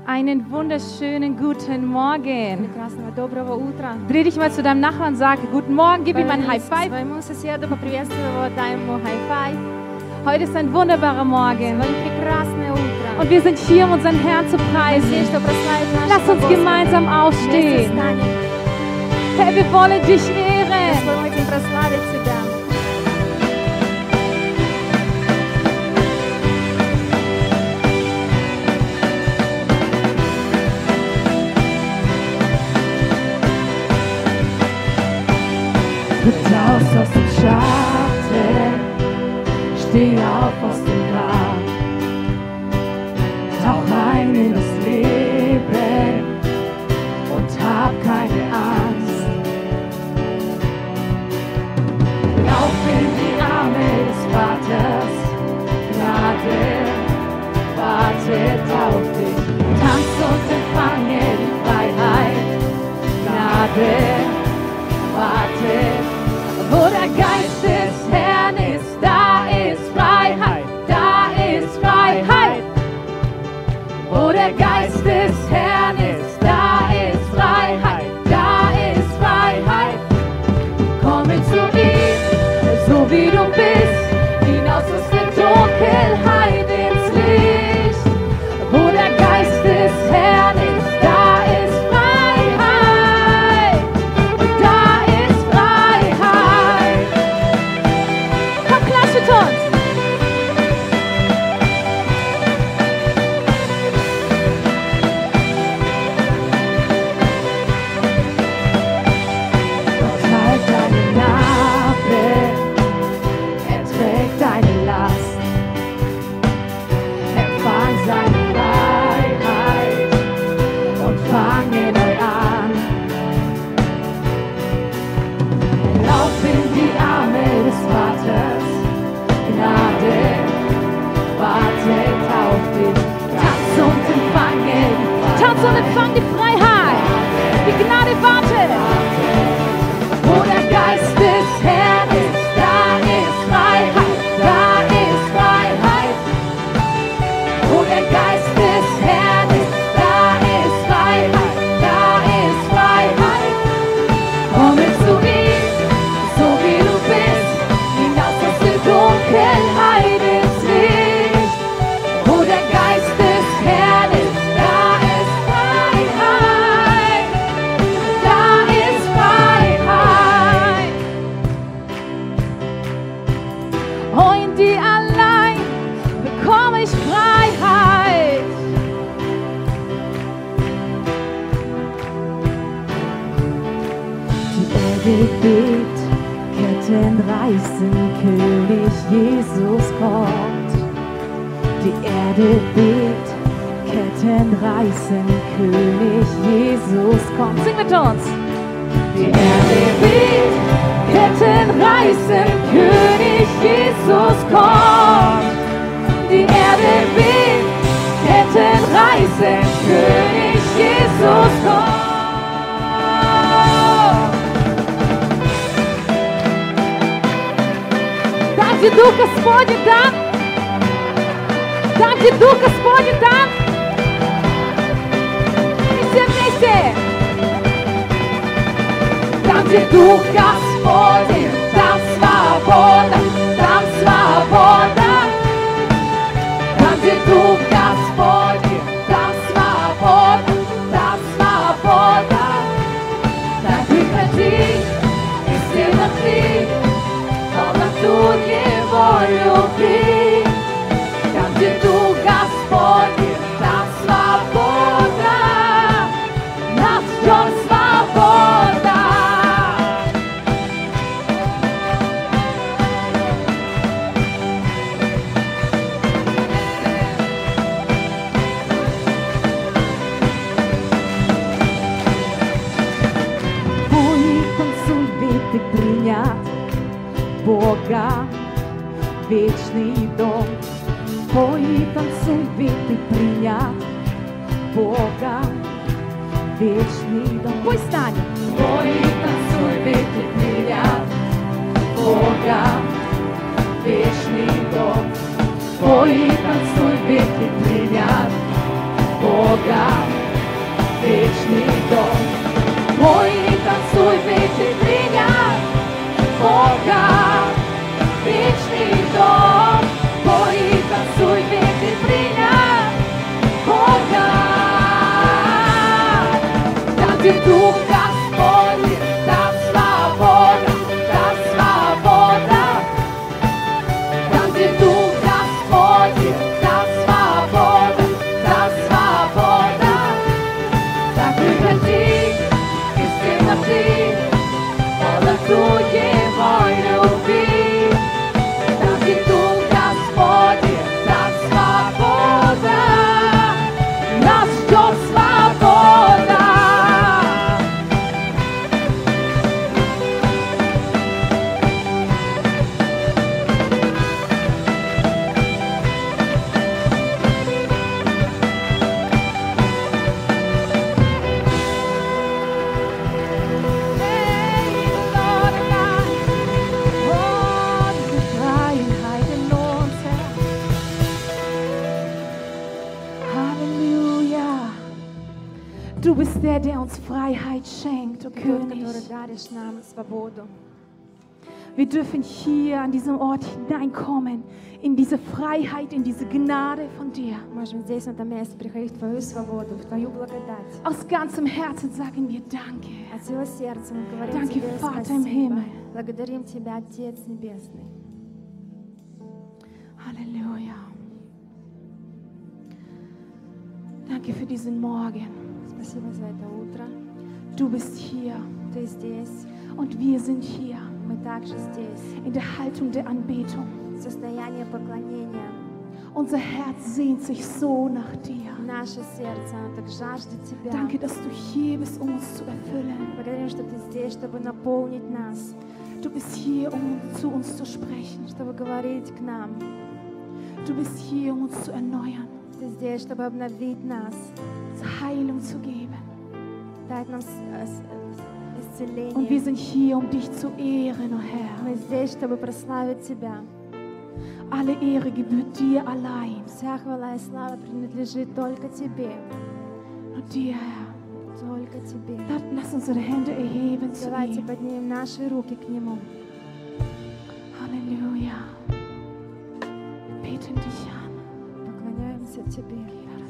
Einen wunderschönen guten Morgen. Прекрасного доброго утра. Dreh dich mal zu deinem Nachbarn und sag Guten Morgen, gib ihm ein High Five. Своему соседу поприветствуй его, дай ему high-five. Heute ist ein wunderbarer Morgen. Сегодня прекрасное утро. Und wir sind hier, um unseren Herrn zu preisen. Здесь, чтобы прославить нашего Lass uns Господа. gemeinsam Вместе aufstehen. встанем. Herr, wir wollen dich ehren. Господь, мы хотим прославить Тебя. Tritt aus dem Schatten, steh auf aus dem Grab, tauch ein in das Leben und hab keine Angst. Lauf in die Arme des Vaters, Gnade wartet auf dich. Tanz und empfange die Freiheit, Gnade wartet. Wo der Geist des Herrn ist, da ist Freiheit, da ist Freiheit. Wo der Geist des Herrn ist, da ist Freiheit, da ist Freiheit. Komme zu ihm, so wie du bist, hinaus aus der Dunkelheit ins Licht. Wo der Geist des Herrn ist, da ist Freiheit, und da ist Freiheit. Komm, klatsch mit uns. Gott heilt deine Narbe, er trägt deine Last. Empfang seine Freiheit und fange neu an. Lauf in die Arme des Vaters, Gnade wartet auf dich. Tanz und empfange die Tanz und empfang die Freiheit. Die Gnade wartet. Wo der Geist des Herrn ist, da ist Freiheit, da ist Freiheit. Wo der Geist des Herrn ist, da ist Freiheit, da ist Freiheit. Komme zu ihm, so wie du bist, hinaus aus der Dunkelheit ins Licht. Wo der Geist des Herrn ist, da ist Freiheit, da ist Freiheit. Oh, in dir allein bekomme ich Freiheit. Die Erde bebt, Ketten reißen, König Jesus kommt. Die Erde bebt, Ketten reißen, König Jesus kommt. Sing mit uns. Die Erde bebt, Ketten reißen, König Jesus kommt. Die Erde bebt, Ketten reißen, König Jesus kommt. Там, где Дух Господень, там. Там, где Дух Господень, там. И все вместе. Там, где Дух Господень, там свобода, там свобода. Там, где Дух Господень, там свобода, там свобода. Так прекрати и сильноты, полноту Его любви. Там, где Дух Господень, там свобода, нас ждет свобода. Твой танцуй, ведь ты принят Бога, вечный дом. Пой, танцуй, ведь ты принят Бога, вечный дом. Пусть станет. Пой, танцуй, ведь ты принят Бога, вечный дом. Пой, танцуй, ведь ты принят Бога, Du bist der uns Freiheit schenkt, oh Ты тот, König. который даришь нам свободу. Wir dürfen hier an diesem Ort hineinkommen, in diese Freiheit, in diese Gnade von dir. Можем здесь, на этом месте, приходить в Твою свободу, в Твою благодать. Aus ganzem Herzen sagen wir Danke. От всего сердца мы говорим Danke, Тебе Vater im спасибо. Himmel. Благодарим Тебя, Отец Небесный. Halleluja. Danke für diesen Morgen. Спасибо за это утро. Du bist hier Ты здесь, und wir sind hier мы также здесь. in der Haltung der Anbetung. Состояние поклонения. Unser Herz sehnt sich so nach dir. Наше сердце, оно так жаждет Тебя. Danke, dass du hier bist, um uns zu erfüllen. Благодарим, что Ты здесь, чтобы наполнить нас, Du bist hier, um zu uns zu sprechen. чтобы говорить к нам. Du bist hier, um uns zu erneuern, Ты здесь, чтобы обновить нас, uns Heilung zu geben. дать нам Und wir исцеление. sind hier, um dich zu ehren, oh Herr. Мы здесь, чтобы прославить Тебя. Alle Ehre gebührt dir allein. Вся хвала и слава принадлежит только Тебе. Nur dir, Herr. Только Тебе. Lass unsere Hände erheben zu Давайте ihm. поднимем наши руки к Нему. Halleluja. Wir beten dich an. Поклоняемся Тебе.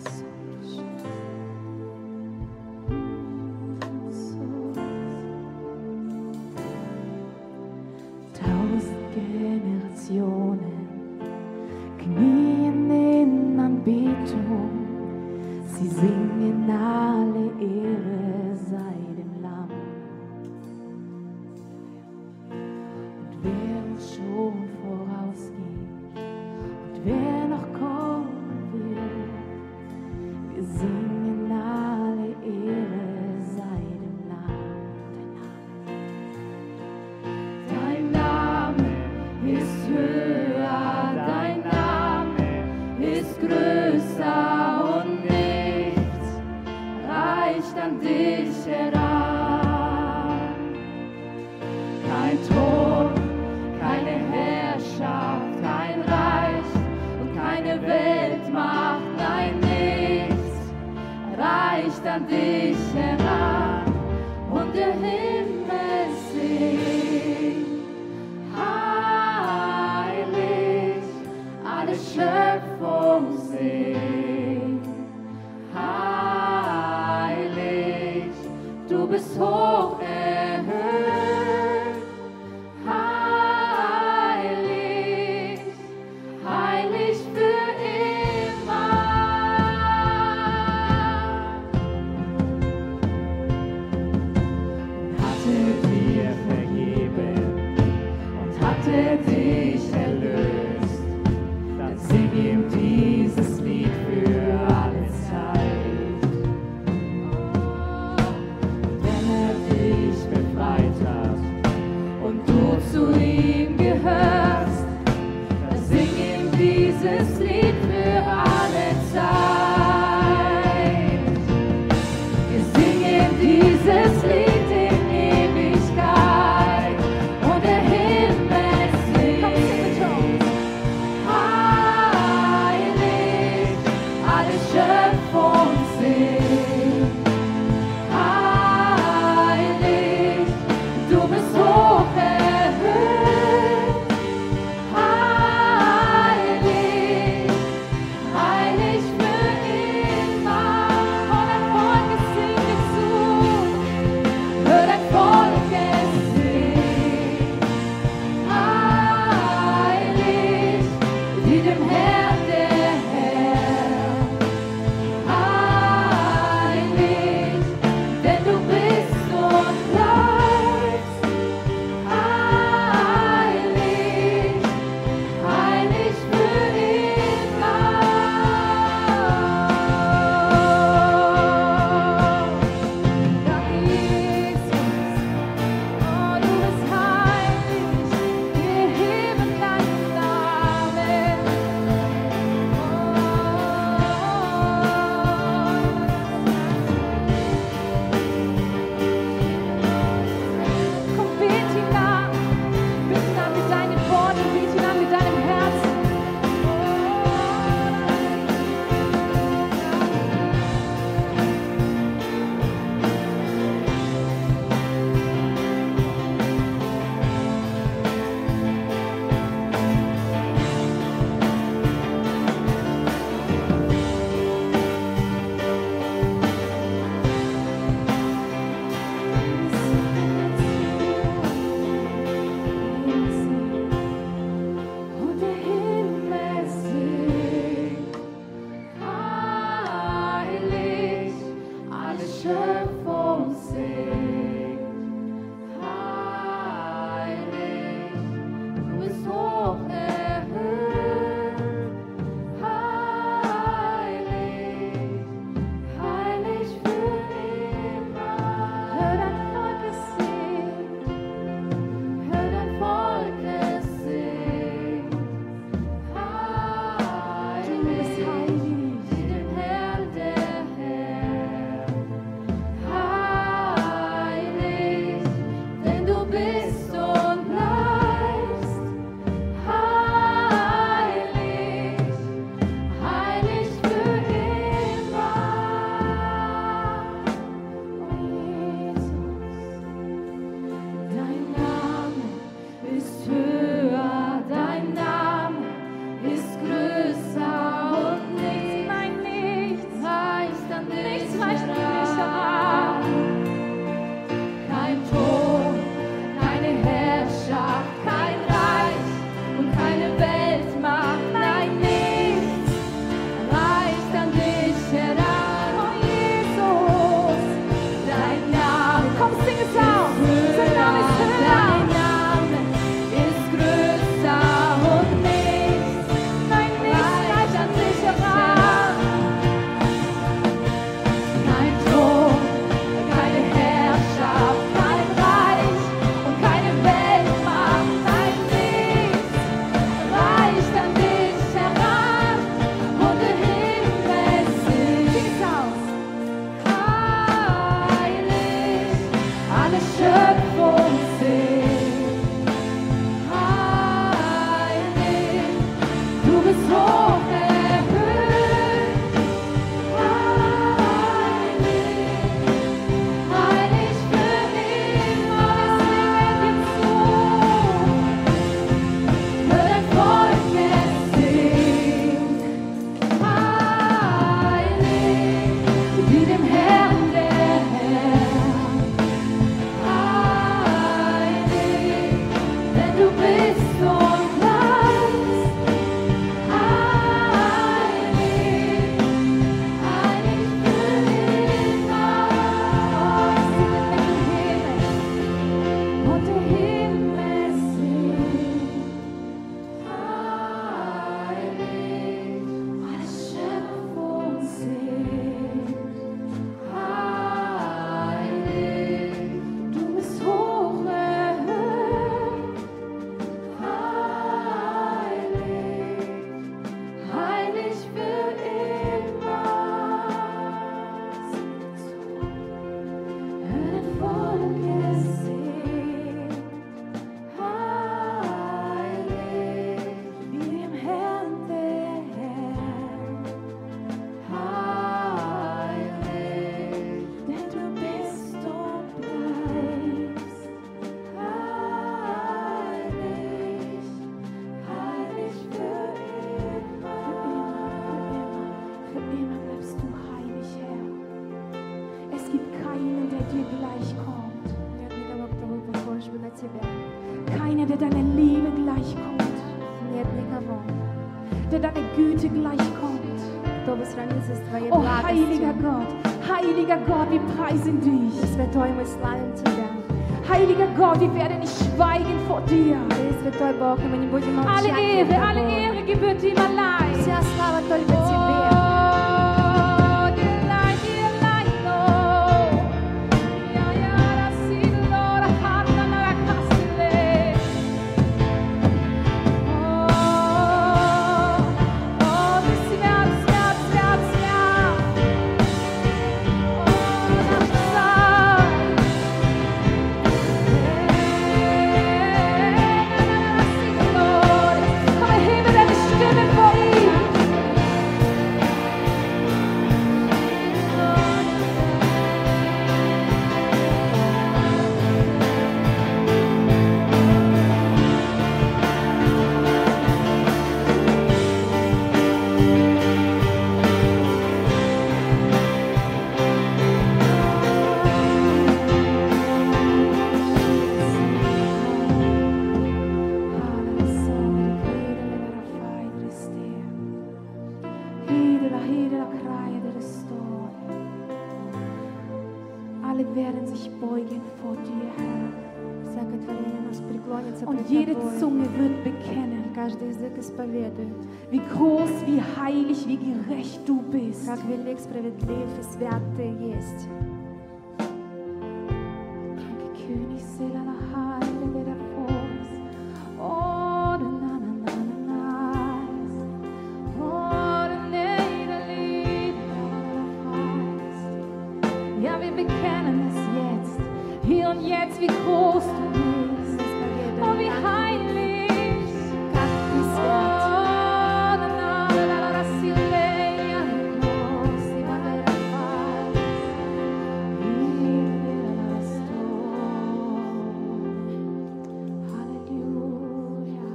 Tausend Generationen knien in Anbetung. Sie singen alle Ehre sei dem Lamm. Und wer uns schon vorausging und wer noch kommen will, wir singen alle Ehre sei dem Lamm. Dein Name ist höher, dein Name ist größer und nichts reicht an dich heran. Kein Thron, keine Herrschaft, kein Reich und keine Weltmacht, nein, nichts reicht an dich heran. Und der Himmel singt, heilig, alle Schöpfung singt, heilig, du bist hoch erhöht, heilig, heilig für immer. keinen, der dir gleichkommt. Нет никого, кто бы похож бы на тебя. Keiner, der deiner Liebe gleichkommt. Нет никого, Der deiner Güte gleichkommt. кто бы сравнился с твоей Oh, heiliger благостью. Gott, wir preisen dich. Святой, мы славим Тебя. Heiliger Gott, wir werden nicht schweigen vor dir. Ты святой Бог, и мы не будем Alle молчать. перед alle тобой. Ehre gebührt ihm allein. Вся слава только Тебе. Oh, dir allein, oh. Ja, ja, das sieht Lord, Hanna, la Castile. Oh, das Herz. Alle werden sich beugen vor dir, Herr. Всякое творение нас преклонится Und пред jede Тобой. Zunge wird bekennen, Каждый язык исповедует, wie groß, wie heilig, wie gerecht du bist. как велик, справедлив и свят Ты есть. Danke, König, Seele aller Heile, der davor ist. Oh, na, na, na, na, na. Oh, der Lied, ja, wir bekennen es jetzt, hier und jetzt, wie groß du bist. Oh, wie heilig. Как Ты свят. Oh, na, na, na, na, na, Silvia, oh, Silvia, Halleluja.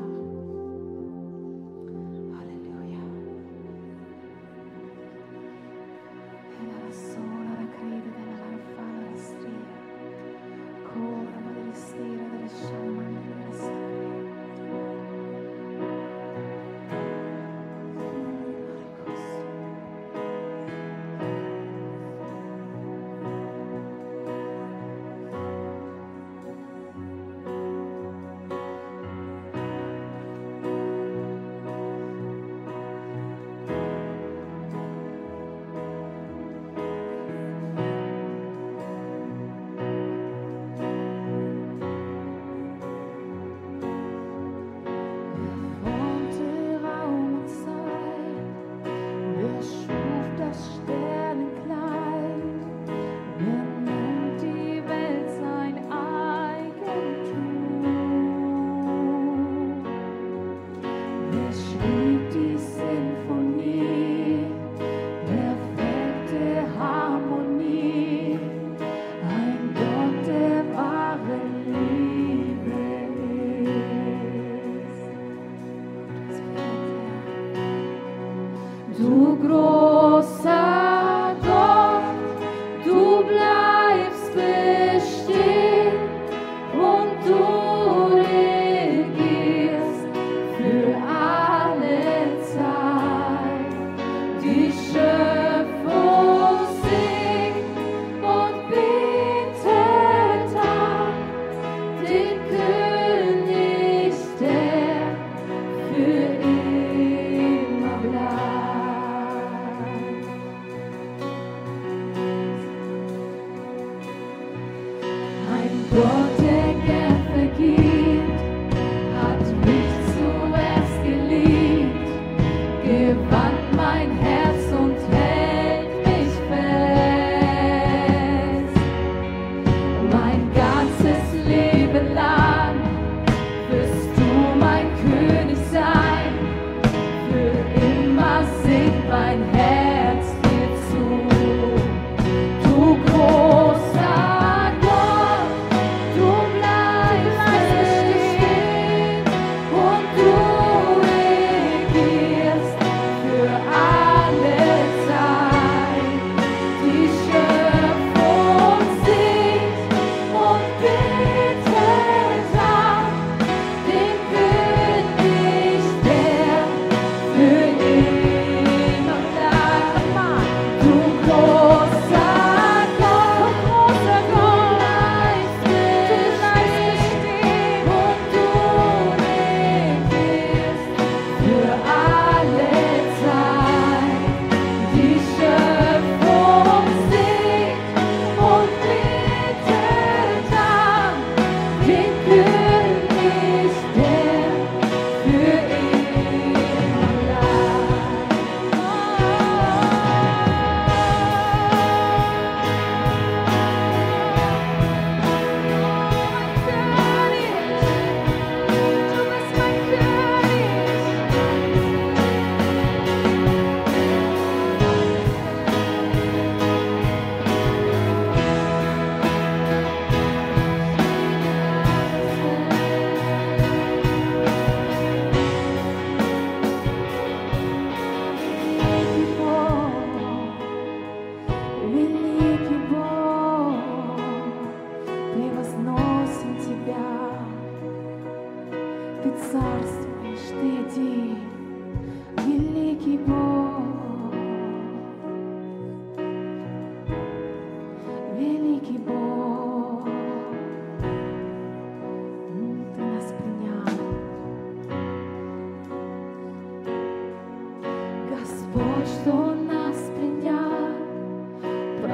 Halleluja. La sola la crede della fala la stria. Cora ma delle stira delle sciamma delle stria. Formte Raum und Zeit, wer schuf das Sternenkleid, wer nennt die Welt sein Eigentum, wer schrieb die Sinfonie, perfekte Harmonie, ein Gott, der wahre Liebe ist. Du großer Gott, du bleibst bestehen und du regierst für alle Zeit. Die Schöpfung singt und betet an den König, der für immer bleibt. Ein Gott, der gern vergibt, hat mich zuerst geliebt, gewann mein Herz und hält mich fest. Mein ganzes Leben lang wirst du mein König sein, für immer singt mein Herz dir zu. Du großer Gott, du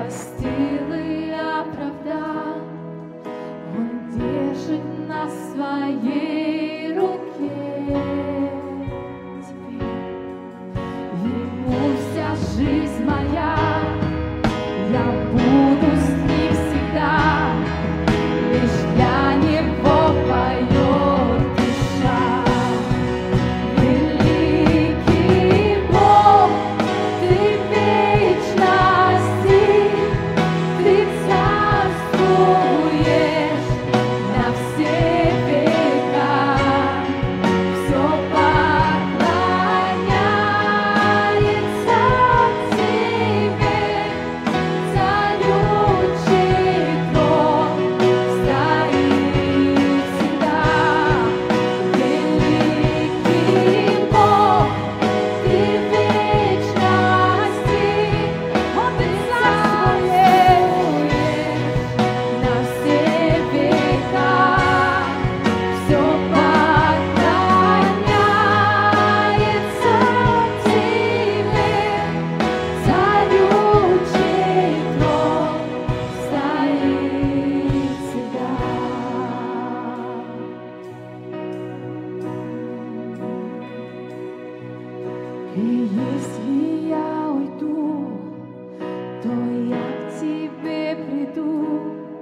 простил и оправдал, Он держит на своей руке. Теперь Ему вся жизнь моя, я буду с Ним всегда, лишь для Него поет душа. Великий Бог, Ты вечности, Ты царствуешь на все века, все поклоняется Тебе, царючий трон стоит всегда. Великий Бог, Ты вечности, О, Ты царствуешь на все века, все поклоняется Тебе, царючий трон стоит всегда. И если я уйду, то я к Тебе приду,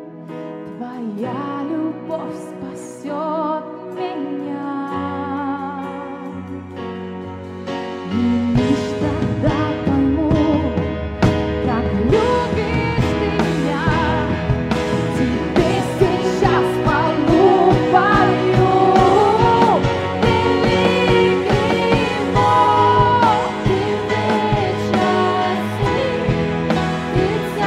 Твоя любовь спасет меня. И лишь тогда пойму, как любишь Ты меня. Тебе сейчас хвалу пою. Великий Бог, Ты вечности, Ты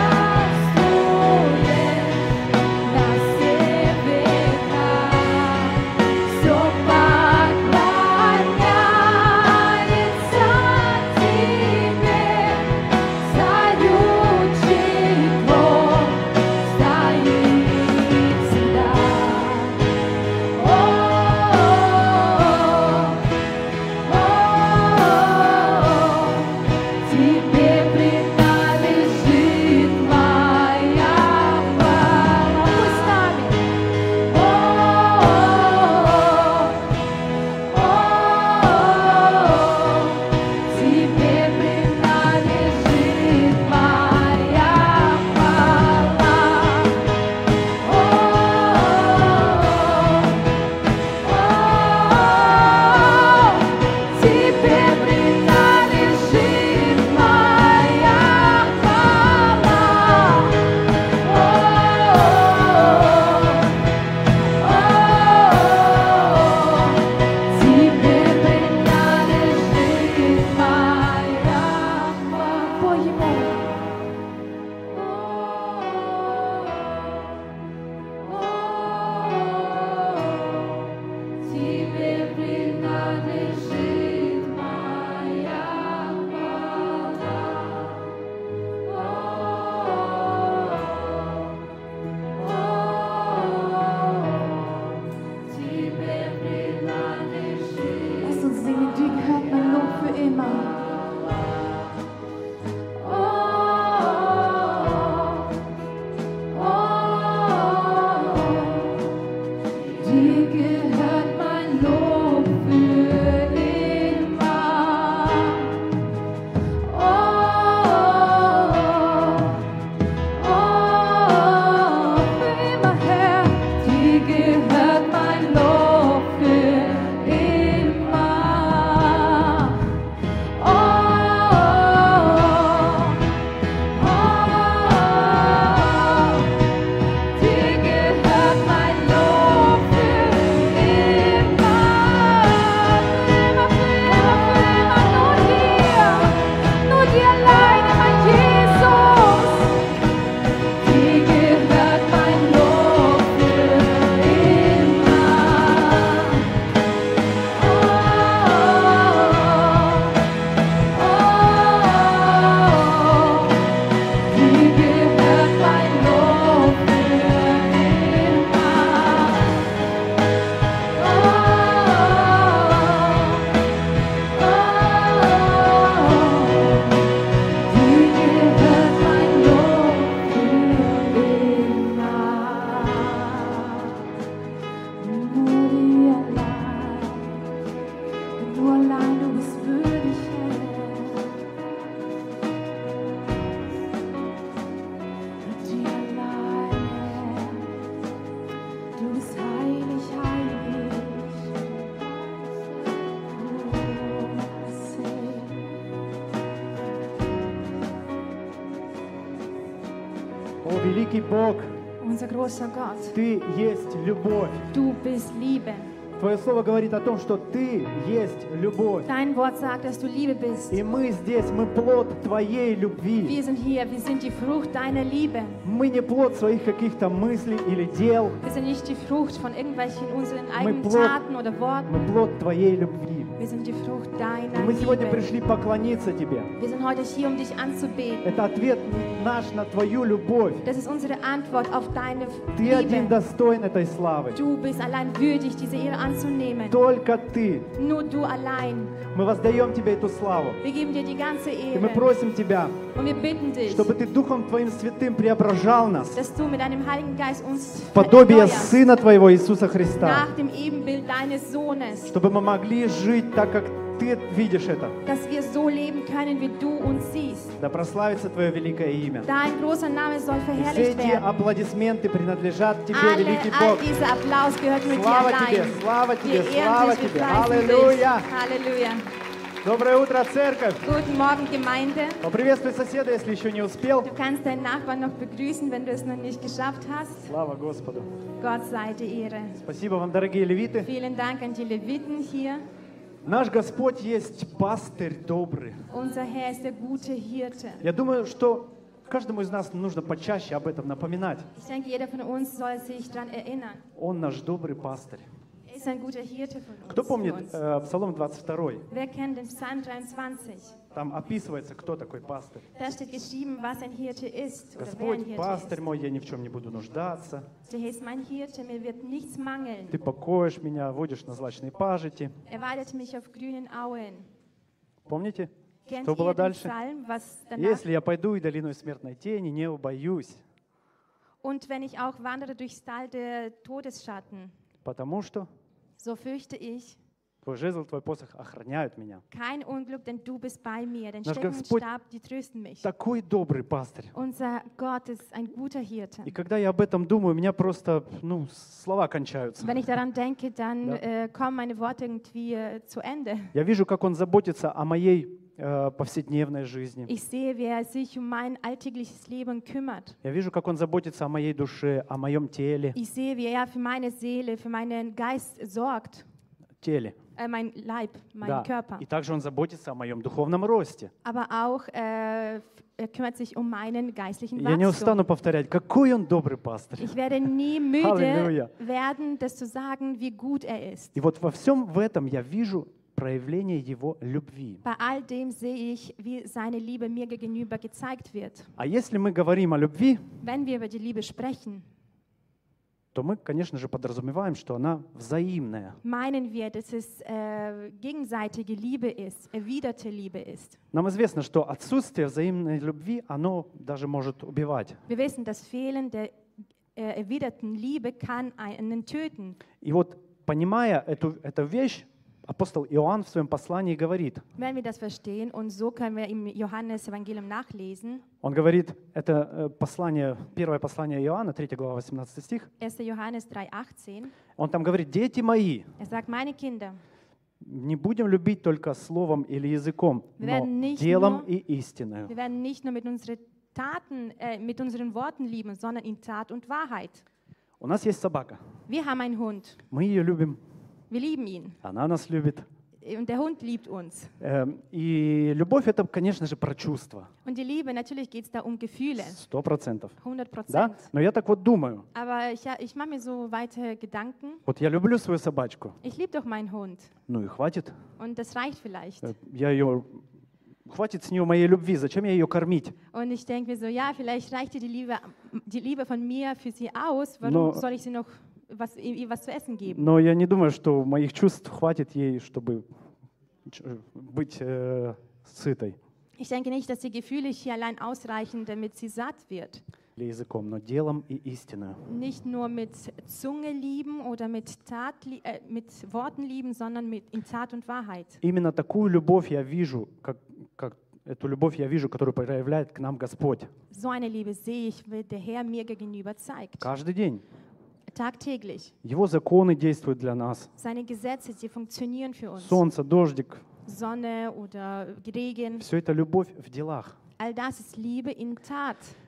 О, великий Бог, Unser großer Gott, Ты есть любовь. du bist Liebe. Твое слово говорит о том, что Ты есть любовь. Dein Wort sagt, dass du Liebe bist. И мы здесь, мы плод Твоей любви. Wir sind hier, wir sind die Frucht deiner Liebe. Мы не плод своих каких-то мыслей или дел. Wir sind nicht die Frucht von irgendwelchen unseren eigenen Плод. Taten oder Worten. Мы плод Твоей любви. Wir sind die Frucht И deiner мы сегодня Liebe. пришли поклониться Тебе. Wir sind heute hier, um dich anzubeten. Это ответ наш на Твою любовь. Das ist unsere Antwort auf deine Ты один Liebe. достоин этой славы. Du bist allein würdig, diese Ehre anzunehmen. Только Ты. Nur du allein. Мы воздаем Тебе эту славу. Wir geben dir die ganze И мы Ehre. просим Тебя, Und wir bitten dich, чтобы Ты Духом Твоим Святым преображал нас dass du mit deinem Heiligen Geist uns в подобие erneuerst, Сына Твоего Иисуса Христа. nach dem Ebenbild deines Sohnes, Чтобы мы могли жить так, как Ты видишь это. dass wir so leben können, wie du uns siehst. Да прославится Твое великое имя. Dein großer Name soll И все verherrlicht эти werden. аплодисменты принадлежат Тебе, All великий Бог. dieser Applaus gehört nur dir Слава Тебе, allein. слава Wir Тебе, ehren слава dich, wir Тебе. preisen Аллилуйя. dich. Halleluja. Доброе утро, церковь. Guten Morgen, Gemeinde. Поприветствуй соседа, если еще не успел. Du kannst deinen Nachbarn noch begrüßen, wenn du es noch nicht geschafft hast. Слава Господу. Gott sei die Ehre. Спасибо вам, дорогие левиты. Vielen Dank an die Leviten hier. Наш Господь есть пастырь добрый. Unser Herr ist der gute Hirte. Я думаю, что каждому из нас нужно почаще об этом напоминать. Ich denke, jeder von uns soll sich daran erinnern. Он наш добрый пастырь. Er ist ein guter Hirte von uns. Кто für помнит uns. Псалом 22? Wer kennt den Psalm 23? Там описывается, кто такой пастырь. Da steht geschrieben, was ein Hirte ist oder wer ein Господь, Hirte пастырь ist. мой, я ни в чем не буду нуждаться. Der Herr ist mein Hirte, mir wird nichts mangeln. Ты покоишь меня, водишь на злачные пажити. Er weidet mich auf grünen Auen. Помните? Kennt Что было ihr den дальше? Psalm, was danach? Если я пойду и долиной смертной тени, не убоюсь, Und wenn ich auch wandere durchs Tal der Todesschatten, потому что so fürchte ich Твой жезл, Твой посох охраняют меня. kein Unglück, denn du bist bei mir. Denn Наш Stecken und Господь Stab, die trösten mich. Такой добрый пастырь. Unser Gott ist ein guter Hirte. И когда я об этом думаю, у меня просто, слова кончаются. Wenn ich daran denke, dann Ja. kommen meine Worte irgendwie zu Ende. Я вижу, как Он заботится о моей повседневной жизни. Ich sehe, wie er sich um mein alltägliches Leben kümmert. Я вижу, как Он заботится о моей душе, о моем теле. Ich sehe, wie er für meine Seele, für meinen Geist sorgt. Теле. Mein Leib, mein Да. Körper. И также Он заботится о моем духовном росте. Aber auch, er kümmert sich um meinen geistlichen Я не Wachstum. устану повторять, какой Он добрый пастырь. Ich werde nie müde Halleluja. werden, das zu sagen, wie gut er ist. И вот во всем в этом я вижу проявление Его любви. Bei all dem sehe ich, wie seine Liebe mir gegenüber gezeigt wird. А если мы говорим о любви, Wenn wir über die Liebe sprechen, то мы, конечно же, подразумеваем, что она взаимная. meinen wir, dass es gegenseitige Liebe ist, erwiderte Liebe ist. Нам известно, что отсутствие взаимной любви, оно даже может убивать. Wir wissen, das Fehlen der erwiderten Liebe kann einen töten. И вот, понимая эту вещь, апостол Иоанн в своем послании говорит, Wenn wir das verstehen, und so können wir im Johannes-Evangelium nachlesen, он говорит, это первое послание Иоанна, 3 глава, 18 стих, 1. Johannes 3,18, он там говорит, дети мои, sagt, meine Kinder, не будем любить только словом или языком, Wir но werden nicht делом nur- и истиною. wir werden nicht nur mit unseren Taten, mit unseren Worten lieben, sondern in Tat und Wahrheit. У нас есть собака, Wir haben einen Hund, мы ее любим, wir lieben ihn она нас любит. und der Hund liebt uns. И любовь — это, конечно же, про чувства, Und die Liebe, natürlich geht es da um Gefühle, 100%. 100%. Да? Но я так вот думаю, Aber ich mache mir so weiter Gedanken. вот я люблю свою собачку, Ich liebe doch meinen Hund ну и хватит. und das reicht vielleicht. Хватит с нее моей любви, зачем я ее кормить? Und ich denke mir so, ja, vielleicht reicht dir die Liebe von mir für sie aus. Warum No. soll ich sie noch ihr was zu essen geben? Но я не думаю, что моих чувств хватит ей, чтобы быть сытой Ich denke nicht, dass die Gefühle hier allein ausreichen, damit sie satt wird. или языком, но делом и истиною. Nicht nur mit Zunge lieben oder mit Worten lieben, sondern in Tat und Wahrheit. Именно такую любовь я вижу, как эту любовь я вижу, которую проявляет к нам Господь. So eine Liebe sehe ich, wie der Herr mir gegenüber zeigt. Каждый день. Tagtäglich. Его законы действуют для нас. Seine Gesetze, sie funktionieren für uns. Солнце, дождик, Sonne oder Regen. все это любовь в делах. All das ist Liebe in Tat.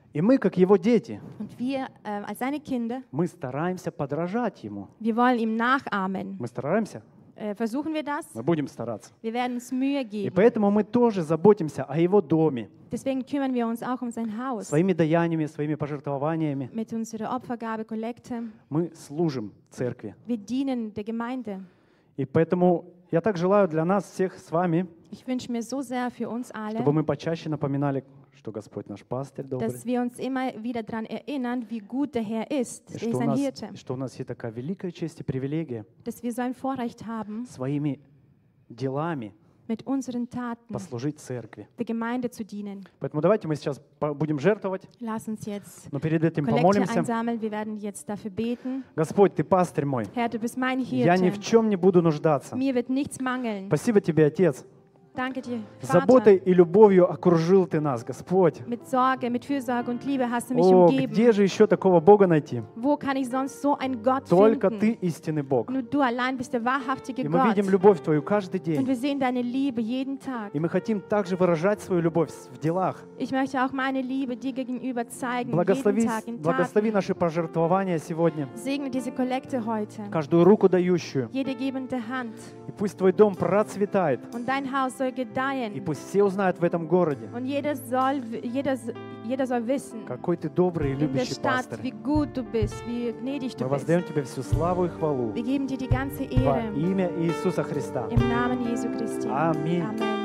И мы, как Его дети, Und wir als seine Kinder, мы стараемся подражать Ему. wir wollen ihm nachahmen. Мы стараемся? Versuchen wir das? Мы будем стараться. Wir werden uns Mühe И geben. поэтому мы тоже заботимся о Его доме, Deswegen kümmern wir uns auch um sein Haus. своими daяниями, своими пожертвованиями. Mit unserer Opfergabe, Kollekte. Мы служим церкви. Wir dienen der Gemeinde. И поэтому я так желаю для нас всех с вами, Ich wünsche mir so sehr für uns чтобы alle, мы почаще напоминали, что Господь наш пастырь добрый, dass wir uns immer wieder daran erinnern, wie gut der Herr ist. и Er ist ein Hirte. что у нас есть такая великая честь и привилегия Dass wir so ein Vorrecht haben, своими делами mit unseren Taten послужить церкви. der Gemeinde zu dienen. Поэтому давайте мы сейчас будем жертвовать, Lass uns jetzt но перед этим Kollekte помолимся. einsammeln. Wir werden jetzt dafür beten. Господь, Ты пастырь мой, Herr, du bist mein я ни в Hirte. чем не буду нуждаться. Mir wird nichts mangeln. Спасибо Тебе, Отец. Danke dir, Заботой Vater. и любовью окружил Ты нас, Господь. Mit Sorge, mit Fürsorge und Liebe hast du mich О, umgeben. где же еще такого Бога найти? Wo kann ich sonst so einen Gott Только Ты finden? истинный Бог. Nur du allein bist der wahrhaftige И мы Gott. видим любовь Твою каждый Und день. wir sehen deine Liebe jeden Tag. И мы хотим также выражать свою любовь в делах. Ich möchte auch meine Liebe dir gegenüber zeigen, Благослови, jeden Tag in благослови Taten. наши пожертвования сегодня, Segne diese Kollekte heute, каждую руку дающую. jede gebende Hand. И пусть Твой дом процветает. Und dein Haus soll И gedeihen. пусть все узнают в этом городе, Und jeder soll wissen какой Ты добрый и in der любящий Stadt, пастырь. wie gut du bist, wie gnädig Мы du bist. воздаем Тебе всю славу и хвалу Wir geben dir die ganze во Ehre имя Иисуса Христа. im Namen Jesu Christi. Аминь. Amen.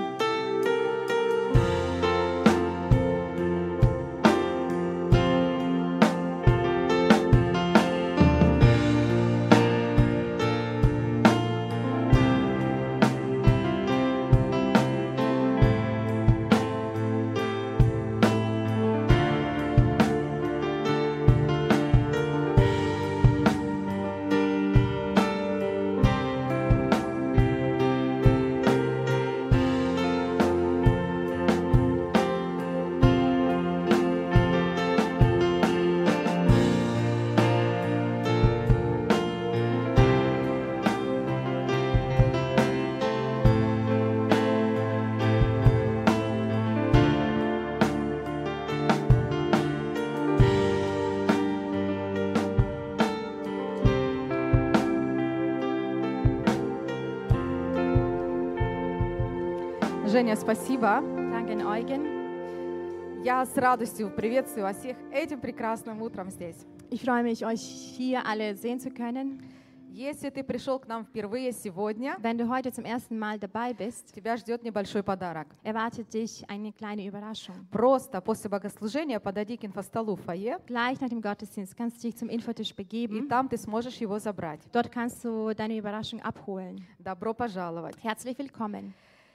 Женя, спасибо. Danke an Eugen. Я с радостью приветствую вас всех этим прекрасным утром здесь. Ich freue mich, euch hier alle sehen zu können. Если ты пришел к нам впервые сегодня, Wenn du heute zum ersten Mal dabei bist, тебя ждет небольшой подарок. erwartet dich eine kleine Überraschung. Просто после богослужения подойди к инфостолу в фойе, Gleich nach dem Gottesdienst kannst du dich zum Infotisch и begeben. там ты сможешь его забрать. Dort kannst du deine Überraschung abholen. Добро пожаловать. Herzlich willkommen.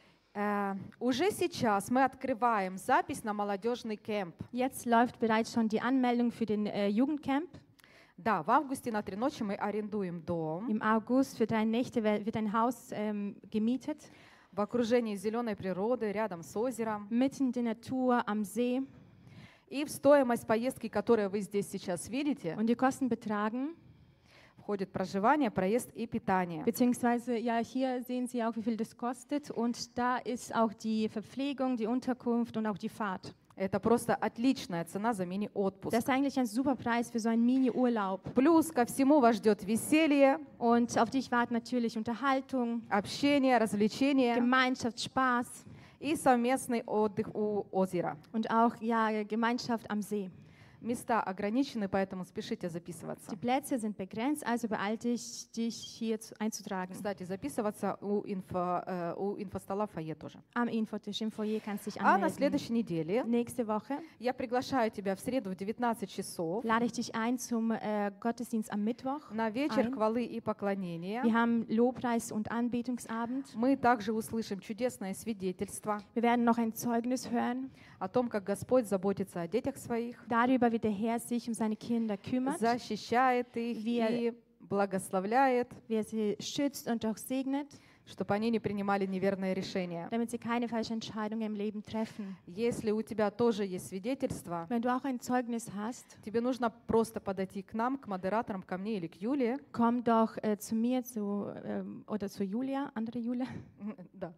Уже сейчас мы открываем запись на молодежный кемп. Jetzt läuft bereits schon die Anmeldung für den Jugendcamp. Да, в августе на 3 ночи мы арендуем дом Im August für 3 Nächte wird ein Haus gemietet, в окружении зеленой природы, рядом с озером. mitten in der Natur am See. И в стоимость поездки, которую вы здесь сейчас видите, Und die Kosten betragen, входит проживание, проезд и питание. beziehungsweise ja, hier sehen Sie auch, wie viel das kostet. Und da ist auch die Verpflegung, die Unterkunft und auch die Fahrt. Это просто отличная цена за мини-отпуск. Das ist eigentlich ein super Preis für so einen Mini-Urlaub. Плюс ко всему вас ждет веселье, Und auf dich warten natürlich Unterhaltung, общение, развлечения Gemeinschaft, Spaß и совместный отдых у озера. und auch ja, Gemeinschaft am See. Места ограничены, поэтому спешите записываться. Die Plätze sind begrenzt, also beeile dich hier einzutragen. Кстати, записываться у инфостола в фойе тоже. Am Infotisch im Foyer kannst du dich А на anmelden. следующей неделе Nächste Woche я приглашаю тебя в среду в 19 часов lade ich dich ein zum Gottesdienst am Mittwoch. на вечер ein. хвалы и поклонения. Wir haben Lobpreis- und Anbetungsabend. Мы также услышим чудесное свидетельство Wir werden noch ein Zeugnis hören о том, как Господь заботится о детях своих, darüber, wie der Herr sich um seine Kinder kümmert, защищает их Wir- и благословляет, wie er sie schützt und auch segnet, чтобы они не принимали неверные решения. damit sie keine falschen Entscheidungen im Leben treffen. Если у тебя тоже есть свидетельство, Wenn du auch ein Zeugnis hast, тебе нужно просто подойти к нам, к модераторам, ко мне или к Юле. komm doch zu mir oder zu Julia, andere Julia. Да.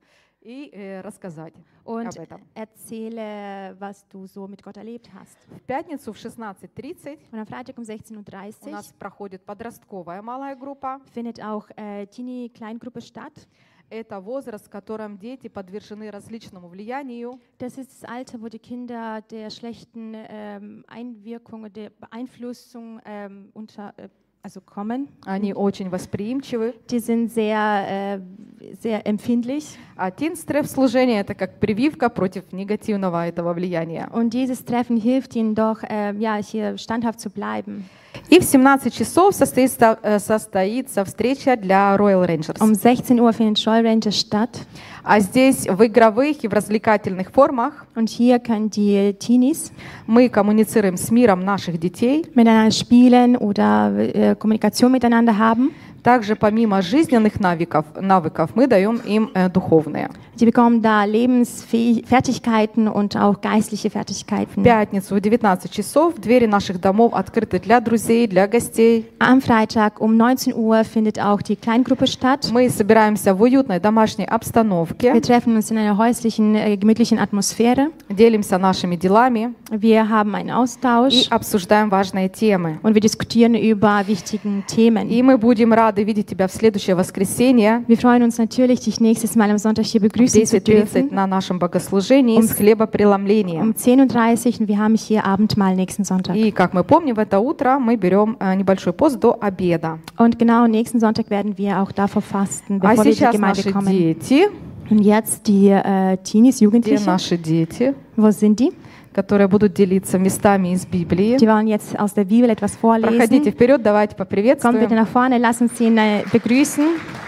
и рассказать und об этом. erzähle, was du so mit Gott erlebt hast. В пятницу в 16:30 Und am Freitag um у 16:30 Uhr нас проходит подростковая малая группа. findet auch Teenie-Kleingruppe statt. Это возраст, в котором дети подвержены различному влиянию. Das ist das Alter, wo die Kinder der schlechten Einwirkung, der Beeinflussung kommen. Они очень восприимчивы. Die sind sehr empfindlich. А тинстреф служение — это как прививка против негативного этого влияния. Und dieses Treffen hilft ihnen doch, hier standhaft zu bleiben. И в 17 часов состоится встреча для Royal Rangers. 16 Uhr findet Royal Rangers statt. А здесь в игровых и в развлекательных формах Und hier können die Teenies мы коммуницируем с миром наших детей. miteinander spielen oder Kommunikation miteinander haben. Также помимо жизненных навыков мы даем им духовные. Die bekommen da Lebensfertigkeiten und auch geistliche Fertigkeiten. В пятницу в 19 часов двери наших домов открыты для друзей, для гостей. Am Freitag um 19 Uhr findet auch die Kleingruppe statt. Мы собираемся в уютной домашней обстановке, Wir treffen uns in einer häuslichen, gemütlichen Atmosphäre. делимся нашими делами Wir haben einen и Austausch обсуждаем важные темы. und wir diskutieren über wichtige Themen. И мы будем рады видеть тебя в следующее воскресенье Wir freuen uns natürlich, dich nächstes Mal am Sonntag hier в begrüßen zu 10:30 dürfen. на нашем богослужении с хлебопреломлением. 10:30 Uhr und wir haben hier Abendmahl nächsten Sonntag. И, как мы помним, в это утро мы берем небольшой пост до обеда. Und genau nächsten Sonntag werden wir auch davor fasten, А bevor wir in die сейчас Gemeinde наши kommen. дети, Und jetzt die Teenies, где Jugendliche. наши дети, Wo sind die? которые будут делиться местами из Библии. Die wollen jetzt aus der Bibel etwas vorlesen. Проходите вперед, давайте Kommt bitte поприветствуем. nach vorne, lass uns ihn begrüßen.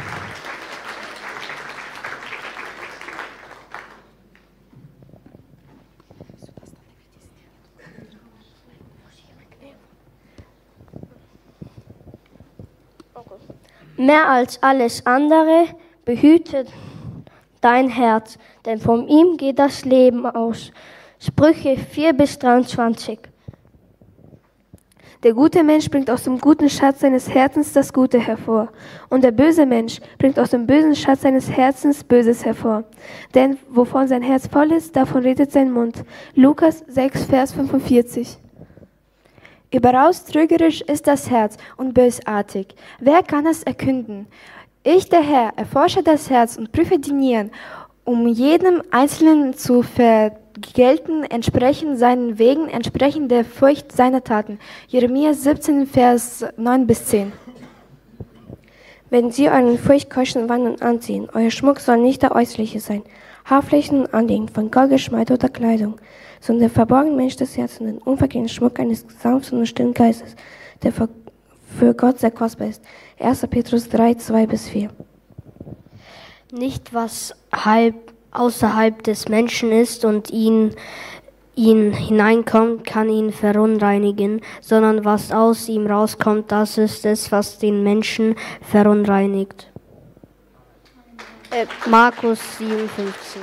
Mehr als alles andere behüte dein Herz, denn von ihm geht das Leben aus. Sprüche 4-23. Der gute Mensch bringt aus dem guten Schatz seines Herzens das Gute hervor. Und der böse Mensch bringt aus dem bösen Schatz seines Herzens Böses hervor. Denn wovon sein Herz voll ist, davon redet sein Mund. Lukas 6, Vers 45. Überaus trügerisch ist das Herz und bösartig. Wer kann es erkünden? Ich, der Herr, erforsche das Herz und prüfe die Nieren, um jedem Einzelnen zu vergelten, entsprechend seinen Wegen, entsprechend der Furcht seiner Taten. Jeremia 17, Vers 9-10. Wenn Sie euren furchtkeuschen Wandel anziehen, euer Schmuck soll nicht der äußerliche sein, Haarflächen anlegen von Goldgeschmeid oder Kleidung, sondern der verborgene Mensch des Herzens, den unvergänglichen Schmuck eines sanften und stillen Geistes, der für Gott sehr kostbar ist. 1. Petrus 3, 2-4. Nicht, was außerhalb des Menschen ist und ihn hineinkommt, kann ihn verunreinigen, sondern was aus ihm rauskommt, das ist es, was den Menschen verunreinigt. Markus 7,15.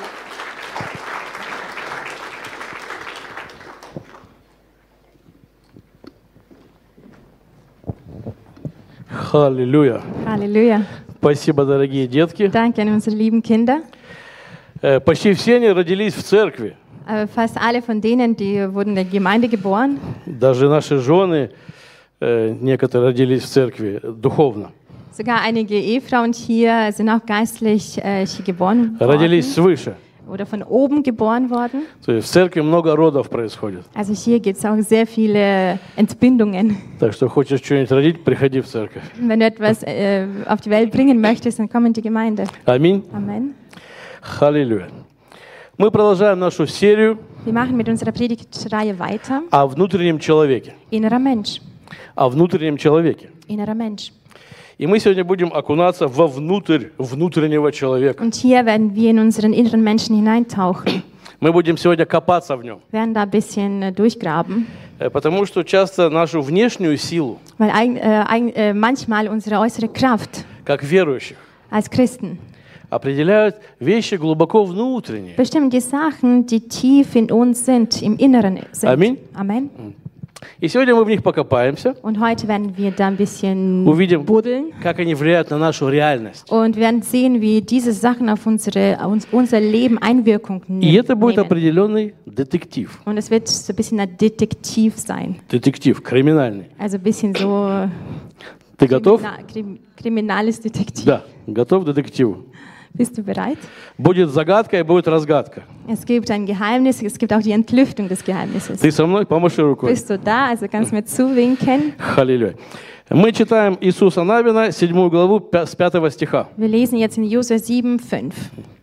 Halleluja. Halleluja. Спасибо, дорогие детки. Danke an unsere lieben Kinder. Почти все они родились в церкви. Fast alle von denen, die wurden in der Gemeinde geboren. Даже наши жены, некоторые родились в церкви духовно. Sogar einige Ehefrauen hier sind auch geistlich hier geboren Родились worden свыше. oder von oben geboren worden. То есть в церкви много родов происходит. Also hier gibt es auch sehr viele Entbindungen. Так что хочешь что-нибудь родить, приходи в церковь. Wenn du etwas auf die Welt bringen möchtest, dann komm in die Gemeinde. Аминь. Amen. Халилюя. Мы продолжаем нашу серию Wir machen mit unserer Predigtreihe weiter. о внутреннем человеке. Innerer Mensch. О внутреннем человеке. Innerer Mensch. И мы сегодня будем окунаться вовнутрь внутреннего человека. Und hier werden wir in unseren inneren Menschen hineintauchen. Мы будем сегодня копаться в нем. Wir werden da ein bisschen durchgraben. Потому что часто нашу внешнюю силу, Weil manchmal unsere äußere Kraft как верующих, als Christen определяют вещи глубоко внутренние. bestimmen die Sachen, die tief in uns sind, im Inneren sind. Amen. Amen. И сегодня мы в них покопаемся, Und heute werden wir da ein bisschen увидим, buddeln как они влияют на нашу реальность. und werden sehen, wie diese Sachen auf unser Leben Einwirkung И это будет nehmen. определенный детектив. Und es wird so ein bisschen ein Detektiv sein. Детектив, криминальный. Also ein bisschen so Ты готов? kriminales Detektiv. Да, готов к детективу. Bist du bereit? Будет загадка и будет разгадка. Es gibt ein Geheimnis, es gibt auch die Entlüftung des Geheimnisses. Ты со мной? Помаши рукой. Bist du da? Also kannst du mir zuwinken. Халилюя. Мы читаем Иисуса Навина, 7 главу, с 5 стиха. Wir lesen jetzt in Josua 7,5.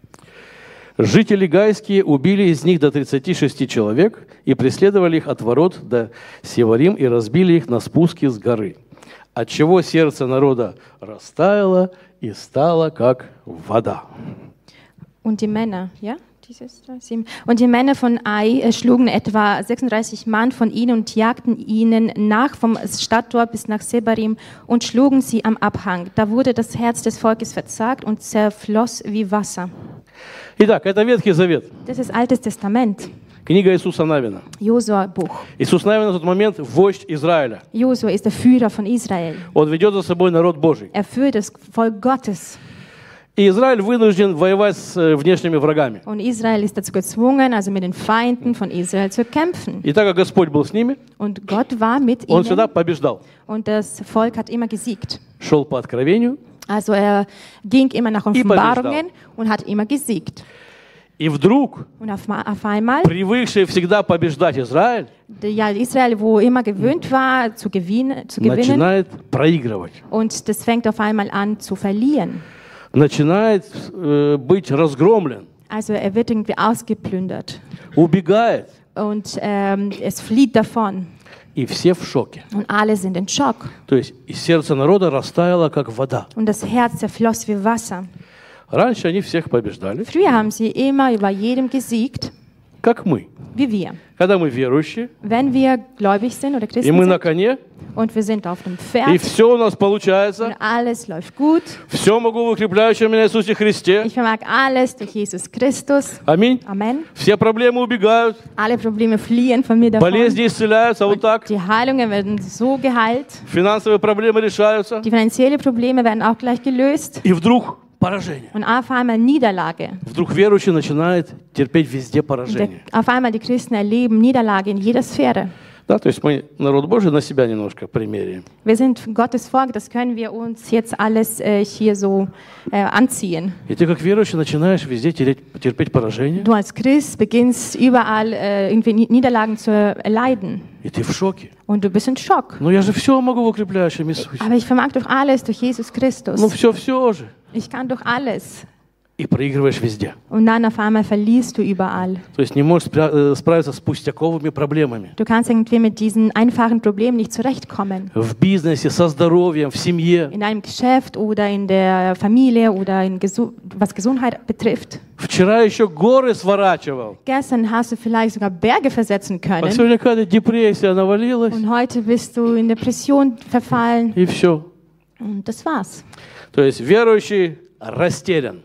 «Жители гайские убили из них до 36 человек и преследовали их от ворот до Севарим и разбили их на спуске с горы, отчего сердце народа растаяло и стало как вода». Und die Männer, ja? Und die Männer von Ai schlugen etwa 36 Mann von ihnen und jagten ihnen nach vom Stadttor bis nach Sebarim und schlugen sie am Abhang. Da wurde das Herz des Volkes verzagt und zerfloss wie Wasser. Итак, это Ветхий Завет, Das ist Altes Testament, книга Иисуса Навина. Josua-Buch. Иисус Навин на тот момент вождь Израиля. Josua ist der Führer von Israel. Он ведет за собой народ Божий. Er führt das Volk Gottes. И Израиль вынужден воевать с внешними врагами. Und Israel ist dazu gezwungen, also mit den Feinden von Israel zu kämpfen. И так как Господь был с ними, Und Gott war mit Он всегда ihnen побеждал. und das Volk hat immer gesiegt. Шел по откровению. Also er ging immer nach Offenbarungen und hat immer gesiegt. И вдруг, Und auf einmal, привыкший всегда побеждать Израиль, ja, Israel, wo immer gewöhnt war zu gewinnen, начинает проигрывать. und das fängt auf einmal an zu verlieren. Начинает быть разгромлен. Also er wird irgendwie ausgeplündert Убегает. und es flieht davon. И все в шоке. Und alle sind in Schock. То есть и сердце народа растаяло, как вода. Und das Herz zerfloss wie Wasser. Раньше они всех побеждали, Früher haben sie immer über jedem gesiegt, как мы. wie wir. Когда мы верующие, Wenn wir gläubig sind oder и Christen мы на sind коне, und wir sind auf dem и Pferd все у нас получается, und alles läuft gut, все могу в укрепляющем меня Иисусе Христе. ich vermag alles durch Jesus Christus. Аминь. Amen. Все проблемы убегают, Alle Probleme fliehen von mir davon. болезни исцеляются, вот так. Die Heilungen werden so geheilt. Финансовые проблемы решаются. Die finanziellen Probleme werden auch gleich gelöst. И вдруг поражение. Und auf einmal Niederlage. Вдруг верующий начинает терпеть везде поражение. Auf einmal die Christen erleben Niederlage in jeder Sphäre. Да, то есть мы, народ Божий, на себя немножко примеряем. Wir sind Gottes Volk, das können wir uns jetzt alles hier so anziehen. И ты как верующий начинаешь везде терпеть поражение. Du als Christ beginnst überall irgendwie Niederlagen zu erleiden. И ты в шоке. Und du bist in Schock. Ну я же все могу в укрепляющем Иисусе. Aber ich vermag doch alles durch Jesus Christus. Ну все же. Ich kann doch alles. И проигрываешь везде. Und dann auf einmal verlierst du überall. То есть не можешь справиться с пустяковыми проблемами. Du kannst irgendwie mit diesen einfachen Problemen nicht zurechtkommen. В бизнесе, со здоровьем, в семье. In einem Geschäft oder in der Familie oder in was Gesundheit betrifft. Вчера еще горы сворачивал. Gestern hast du vielleicht sogar Berge versetzen А können. сегодня какая-то депрессия навалилась. Und heute bist du in Depression verfallen. И все. Und das war's. То есть верующий растерян.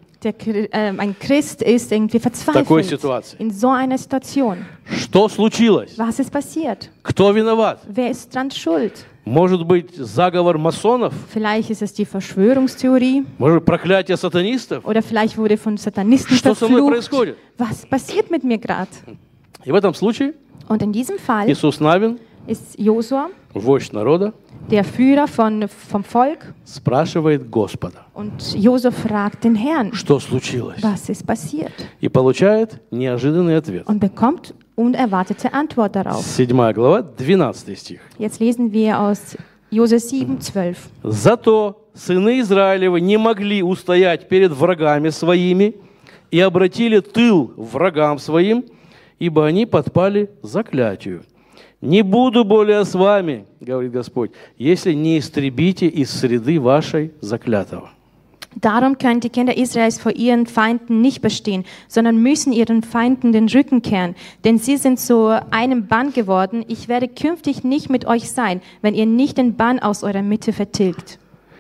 Ein Christ ist irgendwie Такой verzweifelt ситуации. in so einer Situation. Что случилось? Was ist passiert? Кто виноват? Wer ist dran schuld? Может быть, заговор масонов? Vielleicht ist es die Verschwörungstheorie Может быть, проклятие сатанистов? oder vielleicht wurde von Satanisten Что со мной verflucht. происходит? Was passiert mit mir gerade? И в этом случае Und in diesem Fall Иисус Навин, ist Josua, вождь народа, der Führer vom Volk, спрашивает Господа, und Josua fragt den Herrn, что случилось? was ist passiert? И получает неожиданный ответ. Und bekommt unerwartete Antwort darauf. 7 глава, 12 стих. Jetzt lesen wir aus Josua 7,12. «Зато сыны Израилевы не могли устоять перед врагами своими и обратили тыл врагам своим, ибо они подпали заклятию. Не буду более с вами, говорит Господь, если не истребите из среды вашей заклятого». Darum können die Kinder Israels vor ihren Feinden nicht bestehen, sondern müssen ihren Feinden den Rücken kehren. Denn sie sind zu einem Bann geworden. Ich werde künftig nicht mit euch sein, wenn ihr nicht den Bann aus eurer Mitte vertilgt.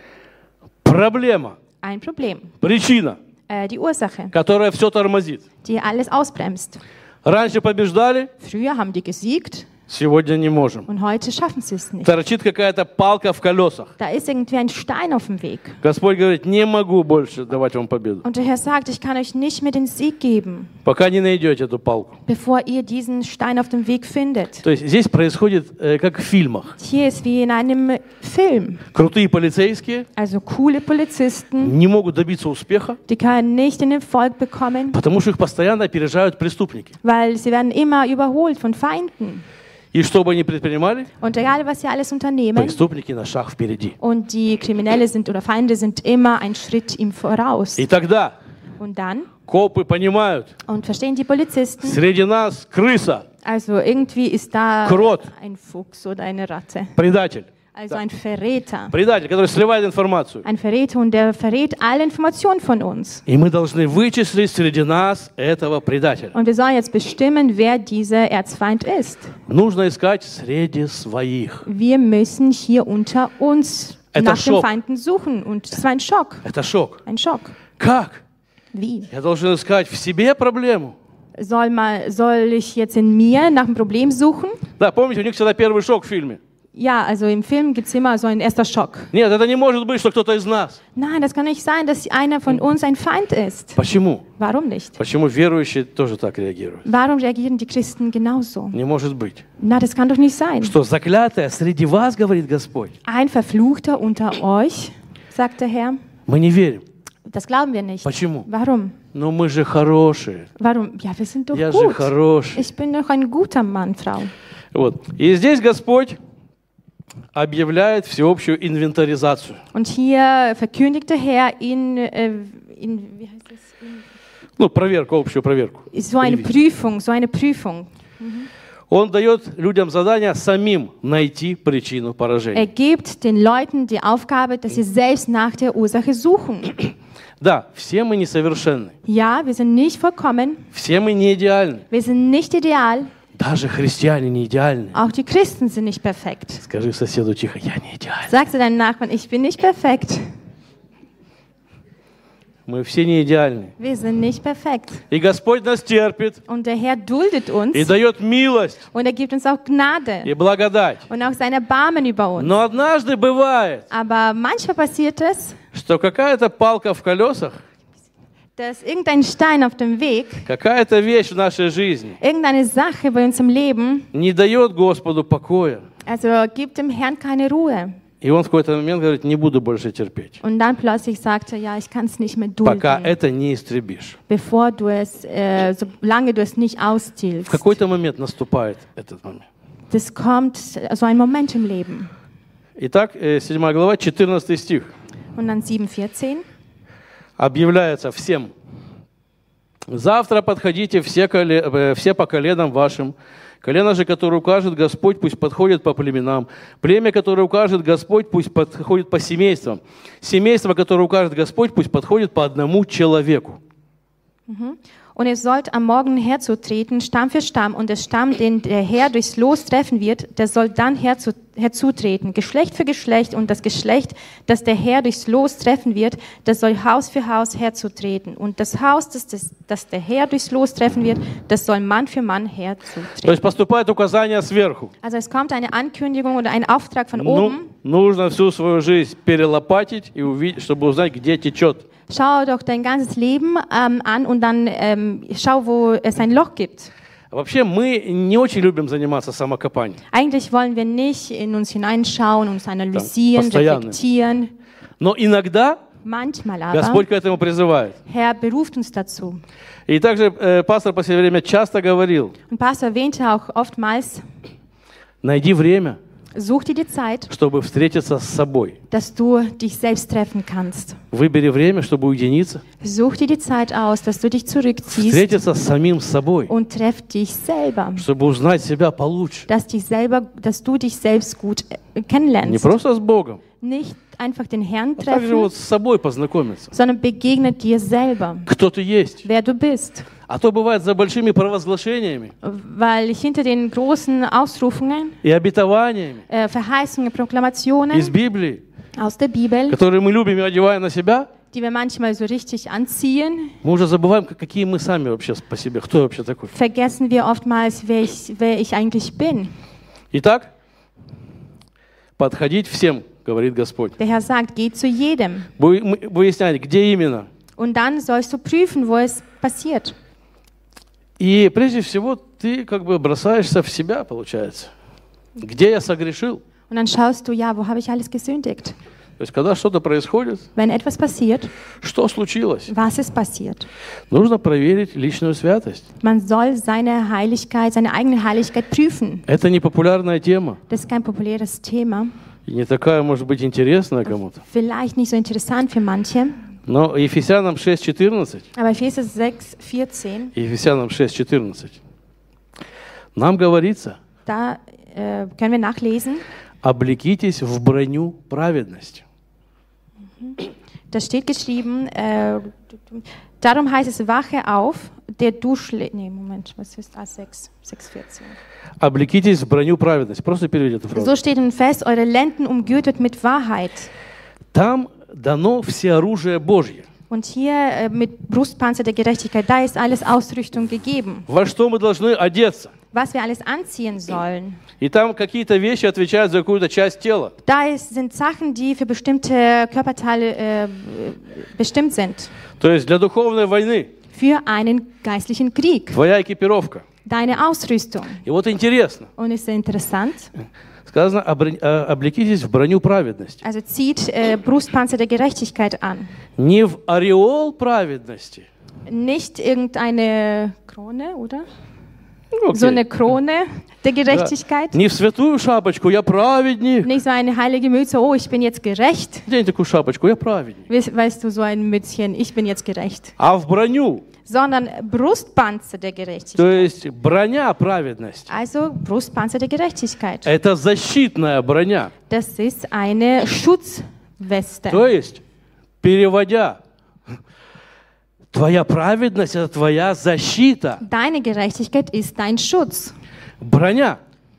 Проблема, Ein Problem. причина, Die Ursache, которая все тормозит. die alles ausbremst. Раньше побеждали, Früher haben die gesiegt, Сегодня не можем. Und heute schaffen sie es nicht. Торчит какая-то палка в колесах. Da ist irgendwie ein Stein auf dem Weg. Господь говорит, не могу больше давать вам победу, Und der Herr sagt, ich kann euch nicht mehr den Sieg geben, пока не найдете эту палку. bevor ihr diesen Stein auf dem Weg findet. То есть здесь происходит как в фильмах. Hier ist wie in einem Film. Крутые полицейские Also coole Polizisten, не могут добиться успеха, die können nicht den Erfolg bekommen, потому что их постоянно опережают преступники. weil sie werden immer überholt von Feinden. И что бы они предпринимали, Und egal, was sie alles unternehmen, преступники на шаг впереди. und die Kriminelle sind oder Feinde sind immer einen Schritt im Voraus. И тогда Und dann, копы понимают, und verstehen die Polizisten, среди нас крыса, also irgendwie ist da Крот. ein Fuchs oder eine Ratte. предатель. Also ein Verräter. Предатель, который сливает информацию. Ein Verräter und der verrät alle Informationen von uns. И мы должны вычислить среди нас этого предателя. Und wir sollen jetzt bestimmen, wer dieser Erzfeind ist. Нужно искать среди своих. Wir müssen hier unter uns Это nach den Schock. Feinden suchen. Und es war ein Schock. Это шок. Ein Schock. Как? Wie? Я должен искать в себе проблему. Soll ich jetzt in mir nach einem Problem suchen? Да, помните, у них всегда первый шок в фильме. Ja, also im Film gibt es immer so einen ersten Schock. Нет, это не может быть, что кто-то из нас. Nein, das kann nicht sein, dass einer von uns ein Feind ist. Почему? Warum nicht? Почему верующие тоже так реагируют? Warum reagieren die Christen genauso? Не может быть. Na, das kann doch nicht sein. Что заклятое среди вас, говорит Господь. Ein Verfluchter unter euch, sagt der Herr. Мы не верим. Das glauben wir nicht. Почему? Warum? Но мы же хорошие. Warum? Ja, wir sind doch Я же gut. хороший. Ich bin doch ein guter Mann, Frau. Вот. И здесь Господь объявляет всеобщую инвентаризацию. Und hier verkündigt der Herr wie heißt das? Ну, проверку, общую проверку. So eine Prüfung. Он дает людям задание самим найти причину поражения. Gibt den Leuten die Aufgabe, dass sie selbst nach der Ursache suchen. Да, все мы несовершенны. Ja, wir sind nicht vollkommen. Все мы не идеальны. Wir sind nicht ideal. Даже христиане не идеальны. Auch die Christen sind nicht perfekt. Скажи соседу тихо, я не идеален. Sag zu deinem Nachbarn, ich bin nicht perfekt. Мы все не идеальны. Wir sind nicht perfekt. И Господь нас терпит. Und der Herr duldet uns. И дает милость. Und er gibt uns auch Gnade. И благодать. Und auch sein Erbarmen über uns. Но однажды бывает, Aber manchmal passiert es, что какая-то палка в колесах, dass irgendein Stein auf dem Weg, какая-то вещь в нашей жизни irgendeine Sache bei uns im Leben, не дает Господу покоя. also gibt dem Herrn keine Ruhe. И он в какой-то момент говорит, не буду больше терпеть, Und dann plötzlich sagt er, ja, ich kann es nicht mehr пока dulden, это не истребишь. bevor du es, solange du es nicht В austilgst. какой-то момент наступает этот момент. Das kommt, so ein Moment im Leben. Итак, 7 глава, 14 стих. Und dann 7,14. Объявляется всем. Завтра подходите все по коленам вашим. Колено же, которое укажет Господь, пусть подходит по племенам. Племя, которое укажет Господь, пусть подходит по семействам. Семейство, которое укажет Господь, пусть подходит по одному человеку. Und ihr sollt am Morgen herzutreten, Stamm für Stamm, und der Stamm, den der Herr durchs Los treffen wird, der soll dann herzutreten, Geschlecht für Geschlecht, und das Geschlecht, das der Herr durchs Los treffen wird, das soll Haus für Haus herzutreten. Und das Haus, das der Herr durchs Los treffen wird, das soll Mann für Mann То herzutreten. есть поступает указание сверху. Also es kommt eine Ankündigung oder ein Auftrag von oben. Нужно всю свою жизнь перелопатить, и увидеть, чтобы узнать, где течет. Schau doch dein ganzes Leben an und dann schau, wo es ein Loch gibt. Вообще мы не очень любим заниматься самокопанием. Eigentlich wollen wir nicht in uns hineinschauen, uns analysieren, постоянно. reflektieren. Но иногда Manchmal aber, Господь к этому призывает. Herr beruft uns dazu. И также пастор в последнее время часто говорил, Und Pastor erwähnte auch oftmals, найди время, such dir die Zeit, чтобы встретиться с собой. dass du dich selbst treffen kannst. Выбери время, чтобы уединиться, Such dir die Zeit aus, dass du dich zurückziehst встретиться с самим собой, und treff dich selber. чтобы узнать себя получше. Dass du dich selbst gut Не kennenlernst. просто с Богом, Nicht einfach den Herrn а также treffen, вот с собой познакомиться. sondern begegne dir selber, Кто ты есть. wer du bist. А то бывает за большими провозглашениями Weil hinter den großen Ausrufungen, и обетованиями Verheißungen, Proklamationen из Библии, aus der Bibel, которые мы любим и одеваем на себя, die wir manchmal so richtig anziehen, мы уже забываем, какие мы сами вообще по себе, кто я вообще такой. vergessen wir oftmals, wer ich eigentlich bin. Итак, подходить всем, говорит Господь. Der Herr sagt, geh zu jedem. Выяснять, где именно. Und dann sollst du prüfen, wo es passiert. И прежде всего ты как бы бросаешься в себя, получается. Где я согрешил? Und dann schaust du, ja, wo habe ich alles gesündigt? То есть, когда что-то происходит, Wenn etwas passiert, что случилось? was ist passiert? Нужно проверить личную святость. Man soll seine Heiligkeit, seine eigene Heiligkeit prüfen. Это не популярная тема. Das ist kein populäres Thema. И не такая, может быть, интересная кому-то. Vielleicht nicht so interessant für manche. Но Ефесянам 6:14, Aber Epheser 6,14, Ефесянам 6:14, нам говорится, da können wir nachlesen, облекитесь в броню праведности. da steht geschrieben, darum heißt es, wache auf, der du Moment, was ist das? 6,14. Облекитесь в броню праведности. Просто переведи эту фразу. So steht im Vers, eure Lenden umgürtet mit Wahrheit. Там дано всеоружие Божье. Und hier mit Brustpanzer der Gerechtigkeit, da ist alles Ausrüstung gegeben. Во что мы должны одеться? Was wir alles anziehen sollen. И там какие-то вещи отвечают за какую-то часть тела. Da sind Sachen, die für bestimmte Körperteile bestimmt sind. То есть для духовной войны. Für einen geistlichen Krieg. Твоя экипировка. Deine Ausrüstung. И вот интересно. Und ist sehr interessant. Сказано, облекитесь в броню праведности. Also zieht Brustpanzer der Gerechtigkeit an. Не в ореол праведности. Nicht irgendeine Krone, oder? Okay. So eine Krone der Gerechtigkeit. Не в святую шапочку, я праведник. Nicht so eine heilige Mütze, oh, ich bin jetzt gerecht. День такую шапочку, я праведник. Weißt du, so ein Mützchen, ich bin jetzt gerecht. А в броню. Sondern Brustpanzer der То Gerechtigkeit. есть броня праведности. Also Brustpanzer der Gerechtigkeit. Это защитная броня. Das ist eine Schutzweste. То есть, переводя, твоя праведность – это твоя защита. Deine Gerechtigkeit ist dein Schutz. Броня,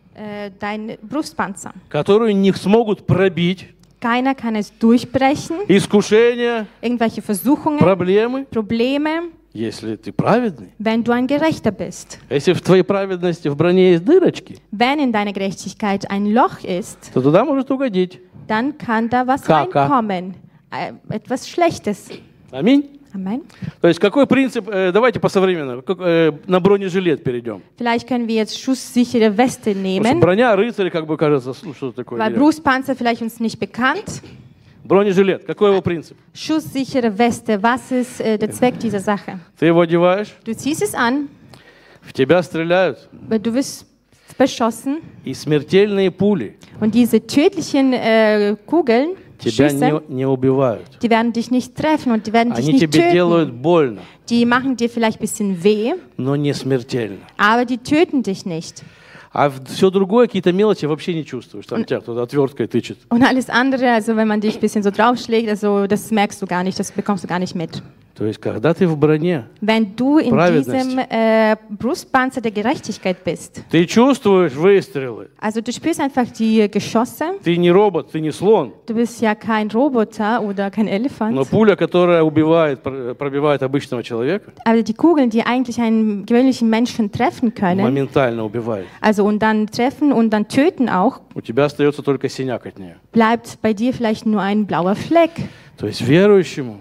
Dein Brustpanzer. которую не смогут пробить Keiner kann es durchbrechen. искушения, Irgendwelche Versuchungen, Probleme, если ты праведный. wenn du ein Gerechter bist. Если в твоей праведности в броне есть дырочки, Wenn in deiner Gerechtigkeit ein Loch ist, то туда может угодить. dann kann da was Kaka. reinkommen. Etwas Schlechtes. Аминь. Amen. То есть какой принцип, давайте по-современному, на бронежилет перейдем. Vielleicht können wir jetzt schusssichere Weste Потому что nehmen, броня рыцаря, как бы кажется, ну, что такое. weil Brustpanzer vielleicht uns nicht bekannt. Бронежилет, какой его принцип? Schusssichere Weste, was ist der Zweck dieser Sache? Ты его одеваешь, Du ziehst es an, в тебя стреляют, du wirst beschossen и смертельные пули und diese tödlichen Kugeln, тебя Schüsse, не убивают. die werden dich nicht treffen und die werden dich Они nicht тебе делают töten. больно, Die machen dir vielleicht ein bisschen weh, но не смертельно. aber die töten dich nicht. А все другое, какие-то мелочи вообще не чувствуешь. Там тебя кто-то отверткой тычет. Und alles andere, also wenn man dich ein bisschen so draufschlägt, also das merkst du gar nicht, das bekommst du gar nicht mit. То есть, когда ты в броне, Wenn du in Праведность. diesem Brustpanzer der Gerechtigkeit bist, ты чувствуешь выстрелы. also du spürst einfach die Geschosse, Ты не робот, ты не слон. du bist ja kein Roboter oder kein Но Elefant, пуля, которая убивает, пробивает обычного человека, aber die Kugeln, die eigentlich einen gewöhnlichen Menschen treffen können, моментально убивает. also und dann treffen und dann töten auch, У тебя остается только синяк от нее. bleibt bei dir vielleicht nur ein blauer Fleck. То есть верующему,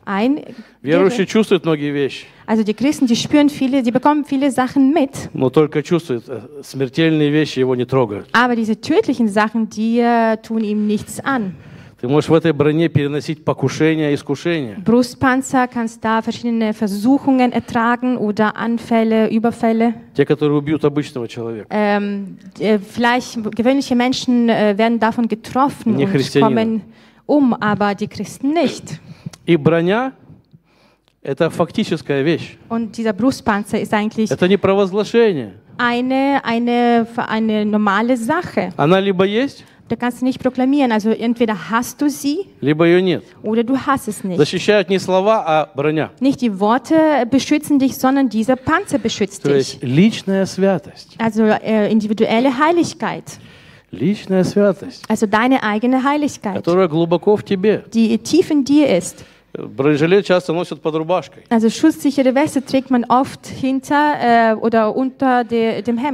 верующий чувствует многие вещи, Also die Christen, die spüren viele, die bekommen viele Sachen mit, но только чувствует, смертельные вещи его не трогают. aber diese tödlichen Sachen, die tun ihm nichts an. Ты можешь в этой броне переносить покушения, искушения. Brustpanzer kannst da verschiedene Versuchungen ertragen oder Anfälle, Überfälle. Те, которые убьют обычного человека. Vielleicht gewöhnliche Menschen werden davon getroffen Не und христианина. kommen aber die Christen nicht. И броня – это фактическая вещь. Und dieser Brustpanzer ist eigentlich Это не провозглашение. eine normale Sache. Она либо есть, Da kannst du nicht proklamieren. Also entweder hast du sie либо ее нет. oder du hast es nicht. Защищают не слова, а броня. Nicht die Worte beschützen dich, sondern dieser Panzer beschützt То dich. есть личная святость. Also individuelle Heiligkeit. Личная святость, Also deine eigene Heiligkeit, которая глубоко в тебе. die tief in dir ist. Бронежилет часто носят под рубашкой. Also schusssichere Weste trägt man oft hinter oder unter dem Hemd.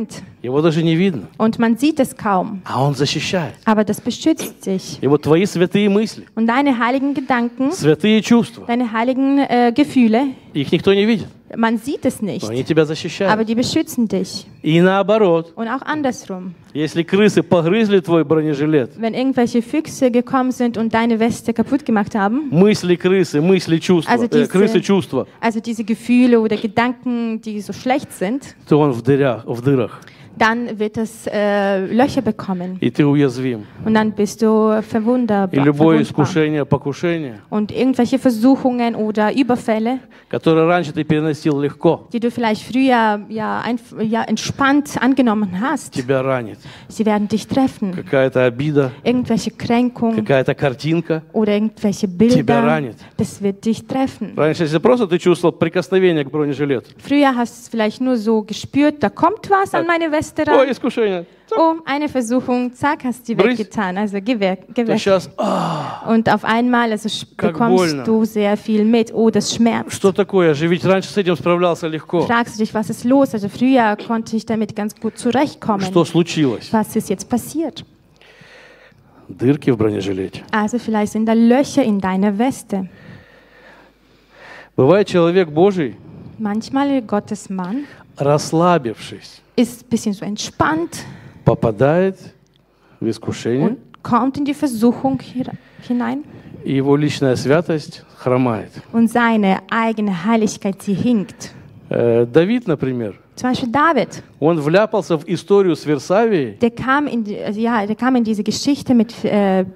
Его даже не видно. und man sieht es kaum. А Он защищает. Aber das beschützt dich. И вот твои святые мысли, Und deine heiligen Gedanken, святые чувства, deine heiligen Gefühle, их никто не видит. man sieht es nicht, Но они тебя aber защищают. die beschützen dich. И наоборот, Und auch andersrum. если крысы погрызли твой бронежилет, Wenn irgendwelche Füchse gekommen sind und deine Weste kaputt gemacht haben, мысли крысы, мысли чувства, Also diese- крысы чувства, also diese Gefühle oder Gedanken, die so schlecht sind, то он в дырах, dann wird es Löcher bekommen. и ты уязвим. Und dann bist du И verwundbar. любое искушение, покушение, Und irgendwelche Versuchungen oder Überfälle, которое раньше ты переносил легко, die du vielleicht früher entspannt angenommen hast, тебя ранит. sie werden dich treffen. Какая-то обида, Irgendwelche Kränkungen какая-то картинка. oder irgendwelche Тебя Bilder, ранит. das wird dich treffen. Раньше, если просто ты чувствовал прикосновение к бронежилету. Früher hast du es vielleicht nur so gespürt, da kommt was an meine Weste ran. Ой, искушение. Oh, eine Versuchung, zack, hast du Брысь. weggetan. Also geh weg. То сейчас, Und auf einmal also Как bekommst больно. du sehr viel mit. Oh, das schmerzt. что такое? Я же ведь раньше с этим справлялся легко. Fragst du dich, was ist los? Also früher konnte ich damit ganz gut zurechtkommen. Что случилось? Was ist jetzt passiert? Дырки в бронежилете. Also vielleicht sind da Löcher in deiner Weste. Бывает человек Божий, Manchmal Gottes Mann расслабившись, ist ein bisschen so entspannt попадает в искушение, und kommt in die Versuchung hinein и его личная святость хромает. und seine eigene Heiligkeit, sie hinkt. Давид, например, Zum Beispiel David, он вляпался в историю с Версавией, der kam in diese Geschichte mit wie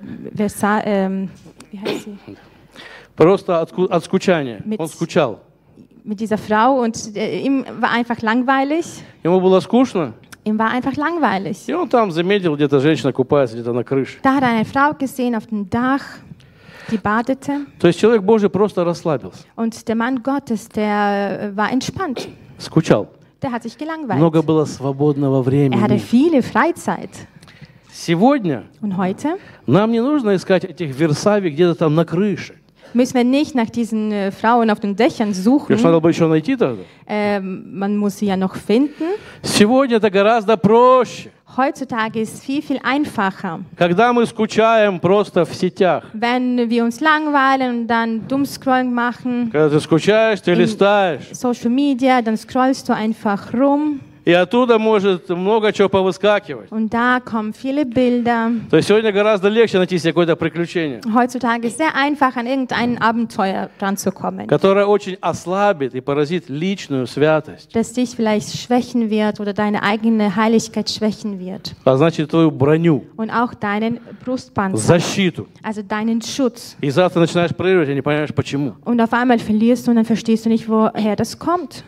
heißt sie? просто от скучания. Mit- Он скучал. Mit dieser Frau und ihm war einfach langweilig. Ему было скучно, Ihm war einfach langweilig. и он там заметил, где-то женщина купается, где-то на крыше. Da hat er eine Frau gesehen auf dem Dach, die badete. То есть человек Божий просто расслабился, Und der Mann Gottes, der war entspannt. скучал. Der hat sich gelangweilt. Много было свободного Er hatte времени. viele Freizeit. Сегодня Und heute нам не нужно искать этих Версавий где-то там на крыше. müssen wir nicht nach diesen Frauen auf den Dächern Конечно, надо suchen. бы еще найти тогда. Man muss sie ja noch finden. Сегодня это гораздо проще. Heutzutage ist es viel, viel einfacher. Когда мы скучаем просто в сетях. Wenn wir uns langweilen und dann Dummscrolling machen, Когда ты скучаешь, ты листаешь. Social Media, dann scrollst du einfach rum И оттуда может много чего повыскакивать. und da kommen viele Bilder. То есть сегодня гораздо легче найти себе какое-то приключение, Heutzutage ist es sehr einfach, an irgendein Abenteuer ranzukommen, которое очень ослабит и поразит личную святость, das dich vielleicht schwächen wird oder deine eigene Heiligkeit schwächen wird. а значит твою броню, Und auch deinen Brustpanzer, защиту. also deinen Schutz. И завтра начинаешь проигрывать, и не понимаешь почему. Und auf einmal verlierst du und dann verstehst du nicht, woher das kommt.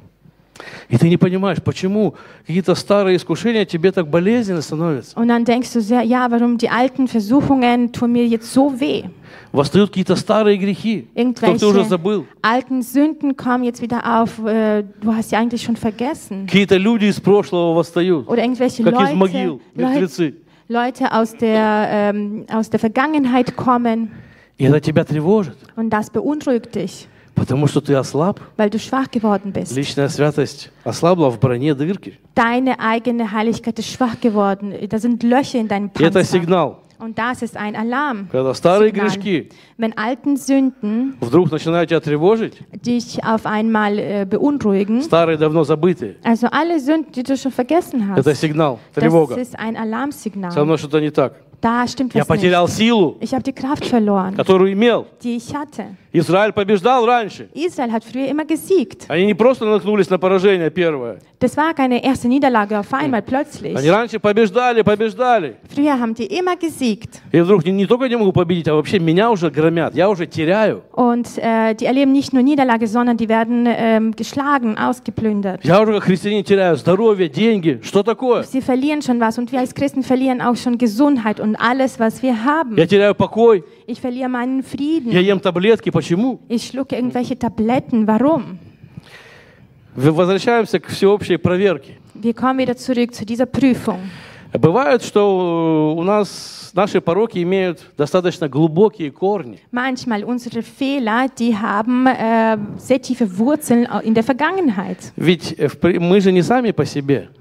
И ты не понимаешь, почему какие-то старые искушения тебе так болезненно становятся. Und dann denkst du sehr, ja, warum die alten Versuchungen tun mir jetzt so weh? Восстают какие-то старые грехи, которые ты уже Irgendwelche забыл. alten Sünden kommen jetzt wieder auf, du hast sie eigentlich schon vergessen. Какие-то люди из прошлого восстают, Oder irgendwelche как из могил, Leute, мертвецы. Leute aus der Vergangenheit kommen И это тебя тревожит, und das beunruhigt dich, потому что ты ослаб. weil du schwach geworden bist. Личная святость ослабла в броне дырки. Deine eigene Heiligkeit ist schwach geworden. Da sind Löcher in deinem И это Panzer. сигнал, Und das ist ein Alarm. когда старые Signal. грешки Wenn alten Sünden вдруг начинают тебя тревожить, dich auf einmal beunruhigen, старые давно забытые. also alle Sünden, die du schon vergessen hast, Это сигнал, das тревога. ist ein Со Alarmsignal. мной что-то не так. Da stimmt Я was nicht. потерял силу, Ich habe die Kraft verloren, которую имел. die ich hatte. Израиль побеждал раньше. Israel hat früher immer gesiegt. Они не просто наткнулись на поражение первое. Das war keine erste Niederlage auf einmal plötzlich. Они раньше побеждали. Früher haben die immer gesiegt. И вдруг не только не могу победить, а вообще меня уже громят. Я уже теряю. Und die erleben nicht nur Niederlage, sondern die werden geschlagen, ausgeplündert. Я уже как христианин теряю здоровье, деньги. Что такое? Sie verlieren schon was und wir als Christen verlieren auch schon Gesundheit und alles, was wir haben. Я теряю покой. Ich verliere meinen Frieden. Я ем таблетки. Почему? Ich schlucke irgendwelche Tabletten. Warum? Возвращаемся к всеобщей проверке. Wir kommen wieder zurück zu dieser Prüfung. Бывает, что у нас наши пороки имеют достаточно глубокие корни. Manchmal unsere Fehler, die haben sehr tiefe Wurzeln in der Vergangenheit. Ведь мы же не сами по себе.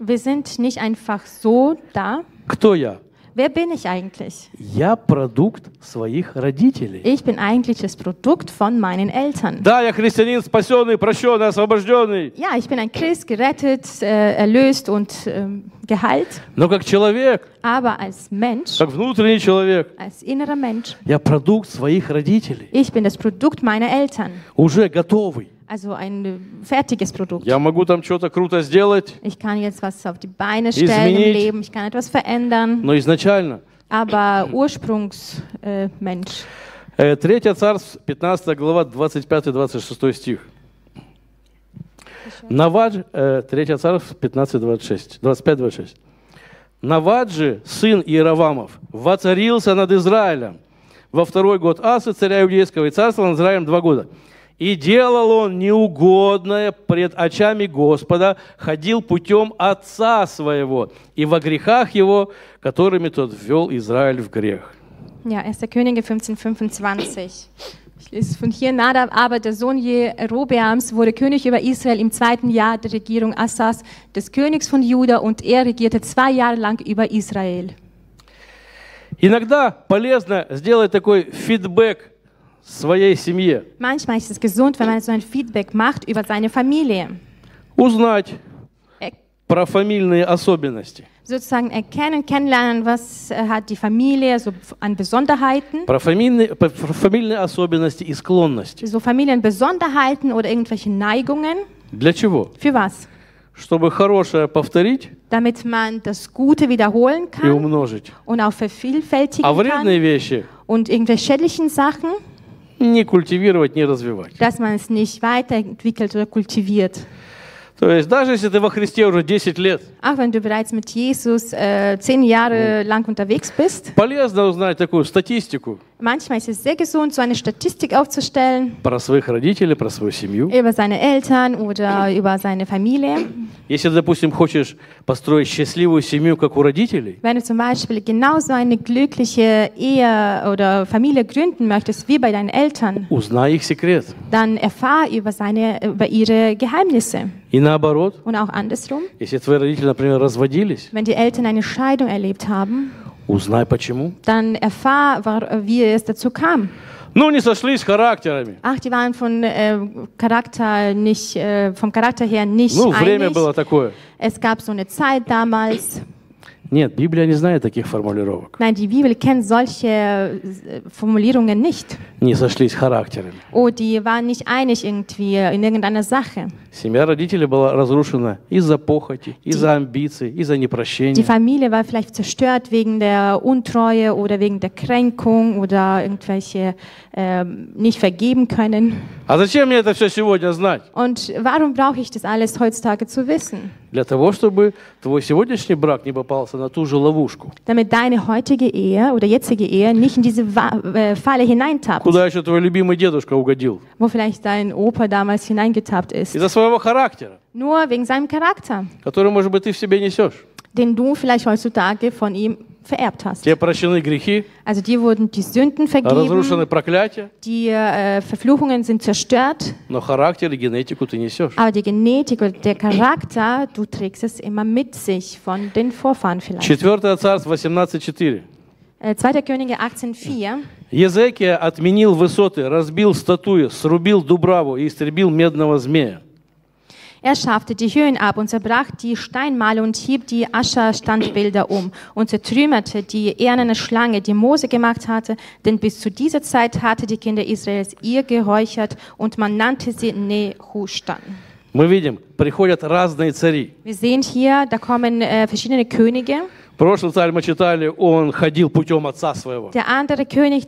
Wir sind nicht einfach so da. Кто я? Wer bin ich eigentlich? Я продукт своих родителей. Ich bin eigentlich das Produkt von meinen Eltern. Да, я христианин, спасенный, прощенный, освобожденный. Ja, ich bin ein Christ, gerettet, erlöst und geheilt. Но как человек, Aber als Mensch, как внутренний человек, als innerer Mensch, я продукт своих родителей. ich bin das Produkt meiner Eltern. Уже готовый. Also ein fertiges Produkt. Я могу там что-то круто сделать, Ich kann jetzt was auf die Beine stellen im Leben, ich kann etwas verändern, но изначально. aber Ursprungsmensch. 3 Царств, 15 глава, 25-26 стих. Навадж, 3 Царств, 15-26, 25-26. Навадж же, сын Иеровамов, воцарился над Израилем во второй год Асы, царя Иудейского, и царствовал над Израилем 2 года. И делал он неугодное пред очами Господа, ходил путем отца своего и во грехах его, которыми тот ввел Израиль в грех. Ja, 1. Könige 15,25. Ich lese von hier. Nadab, aber der Sohn Jerobeams, wurde König über Israel im 2. Jahr der Regierung Assas, des Königs von Juda, und er regierte 2 Jahre lang über Israel. Иногда полезно сделать такой фидбэк своей семье. Manchmal ist es gesund, wenn man so ein Feedback macht über seine Familie. Узнать про фамильные особенности. Sozusagen erkennen, kennenlernen, was hat die Familie so an Besonderheiten. Про фамильные особенности и склонности. So Familienbesonderheiten oder irgendwelche Neigungen. Для чего? Für was? Чтобы хорошее повторить Damit man das Gute wiederholen и kann умножить. und auch vervielfältigen А вредные kann. вещи Und irgendwelche schädlichen Sachen, не культивировать, не развивать. dass man es nicht weiterentwickelt oder kultiviert. То есть даже если ты во Христе уже 10 лет, Auch wenn du bereits mit Jesus 10 Jahre lang unterwegs bist, полезно узнать такую статистику manchmal ist es sehr gesund, so eine Statistik aufzustellen про своих родителей, про свою семью. über seine Eltern oder über seine Familie. Если, допустим, хочешь построить счастливую семью, как у родителей, Wenn du zum Beispiel genauso eine glückliche Ehe oder Familie gründen möchtest wie bei deinen Eltern, узнай их секрет. dann erfahr über ihre Geheimnisse. И наоборот, Und auch andersrum, если твои родители, например, разводились, wenn die Eltern eine Scheidung erlebt haben, узнай почему. dann erfahr, wie es dazu kam. Ну, не сошлись характерами. Ach, die waren vom Charakter her nicht Ну, время einig. было такое. Es gab so eine Zeit damals. Нет, Библия не знает таких формулировок. Nein, die Bibel kennt solche Formulierungen nicht. Не сошлись характерами. Oh, die waren nicht einig irgendwie in irgendeiner Sache. Семья родителей была разрушена из-за похоти, из-за амбиций, из-за Die непрощения. Familie war vielleicht zerstört wegen der Untreue oder wegen der Kränkung oder irgendwelche nicht vergeben können. А зачем мне это все сегодня знать? Und warum brauche ich das alles heutzutage zu wissen? Для того, чтобы твой сегодняшний брак не попался на ту же ловушку. Damit deine heutige Ehe oder jetzige Ehe nicht in diese Falle hineintappt, Куда еще твой любимый дедушка угодил? wo vielleicht dein Opa damals hineingetappt ist. Из-за своего характера, Nur wegen seinem Charakter, который, может быть, ты в себе несешь. den du vielleicht heutzutage von ihm vererbt hast. Тебе прощены грехи, Also dir wurden die Sünden разрушены vergeben, проклятия, die Verfluchungen sind zerstört, но характер и генетику ты несешь. aber die Genetik oder der Charakter, du trägst es immer mit sich von den Vorfahren vielleicht. 4 Царств 18:4. 2. Könige 18,4. Езекия отменил высоты, разбил статуи, срубил дубраву и истребил медного змея. Er schaffte die Höhen ab und zerbrach die Steinmale und hieb die Ascher-Standbilder um und zertrümmerte die eherne Schlange, die Mose gemacht hatte, denn bis zu dieser Zeit hatte die Kinder Israels ihr geräuchert und man nannte sie Nehustan. Мы видим, приходят разные цари. Wir sehen hier, da kommen verschiedene Könige. Прошлый царь мы читали, он ходил путем отца своего. Der andere König,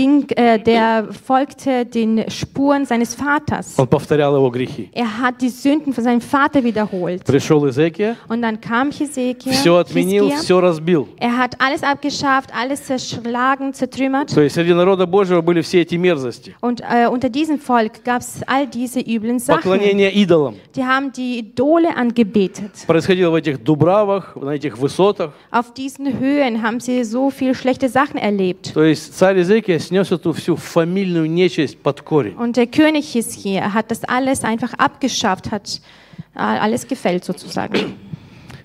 der folgte den Spuren seines Vaters. Он повторял его грехи. Er hat die Sünden von seinem Vater wiederholt. Пришел Иезекия, Und dann kam Hesekia. все отменил, Hiskia. все разбил. Er hat alles abgeschafft, alles zerschlagen, zertrümmert. То есть среди народа Божьего были все эти мерзости. Und unter diesem Volk gab es all diese üblen Sachen. Поклонение идолам Die haben die Idole angebetet. происходило в этих дубравах, на этих высотах. Auf diesen Höhen haben sie so viel schlechte Sachen erlebt. То есть царь Иезекия снес эту всю фамильную нечисть под корень. Und der König Hiskia hat das alles einfach abgeschafft, hat alles gefällt sozusagen.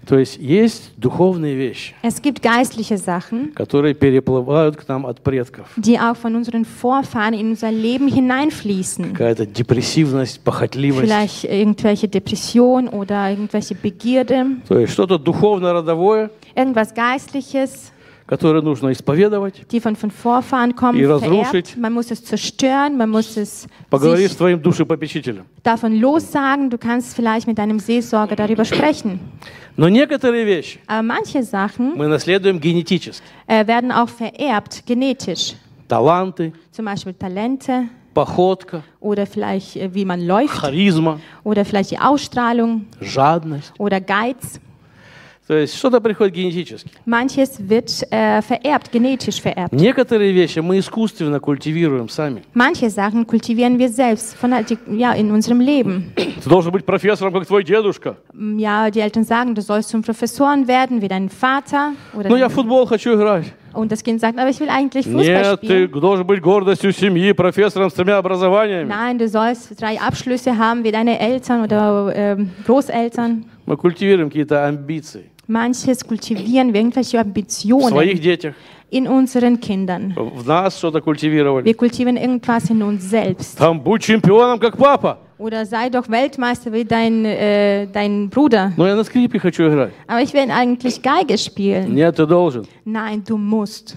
То есть духовные вещи, Es gibt geistliche Sachen, которые переплывают к нам от предков. die auch von unseren Vorfahren in unser Leben hineinfließen. Какая-то депрессивность, похотливость. Vielleicht irgendwelche Depression oder irgendwelche Begierde, То есть что-то духовно-родовое, irgendwas Geistliches, которое нужно исповедовать. die von Vorfahren kommen, И разрушить. vererbt. Man muss es zerstören, man muss es Поговори с sich твоим душепопечителем. davon lossagen. Du kannst vielleicht mit deinem Seelsorger darüber sprechen. Но некоторые вещи Aber manche Sachen мы наследуем генетически. werden auch vererbt, genetisch. Таланты, Zum Beispiel Talente походка, oder vielleicht wie man läuft харизма, oder vielleicht die Ausstrahlung жадность. oder Geiz. То есть что-то приходит генетически. Manches wird vererbt, genetisch vererbt. Некоторые вещи мы искусственно культивируем сами. Manche Sachen kultivieren wir selbst in unserem Leben. Ты должен быть профессором, как твой дедушка. Ja, die Eltern sagen, du sollst zum Professoren werden, wie dein Vater. Oder Ну, я в футбол хочу играть. Und das Kind sagt, aber ich will eigentlich Fußball Нет, ты spielen. должен быть гордостью семьи, профессором с 3 образованиями. Nein, du sollst 3 Abschlüsse haben, wie deine Eltern oder Großeltern. Мы культивируем какие-то амбиции Manches kultivieren wir irgendwelche в Ambitionen своих детях. in unseren Kindern. В нас что-то культивировали. Wir kultivieren irgendwas in uns selbst. Там будь чемпионом, как папа. Oder sei doch Weltmeister wie dein Bruder. Но я на скрипке хочу играть. Aber ich will eigentlich Geige spielen. Нет, ты должен. Nein, du musst.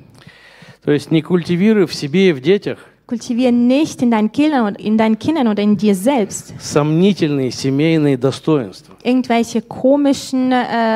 То есть не культивируй в себе и в детях Kultiviere nicht in deinen Kindern oder in dir selbst сомнительные семейные достоинства. irgendwelche komischen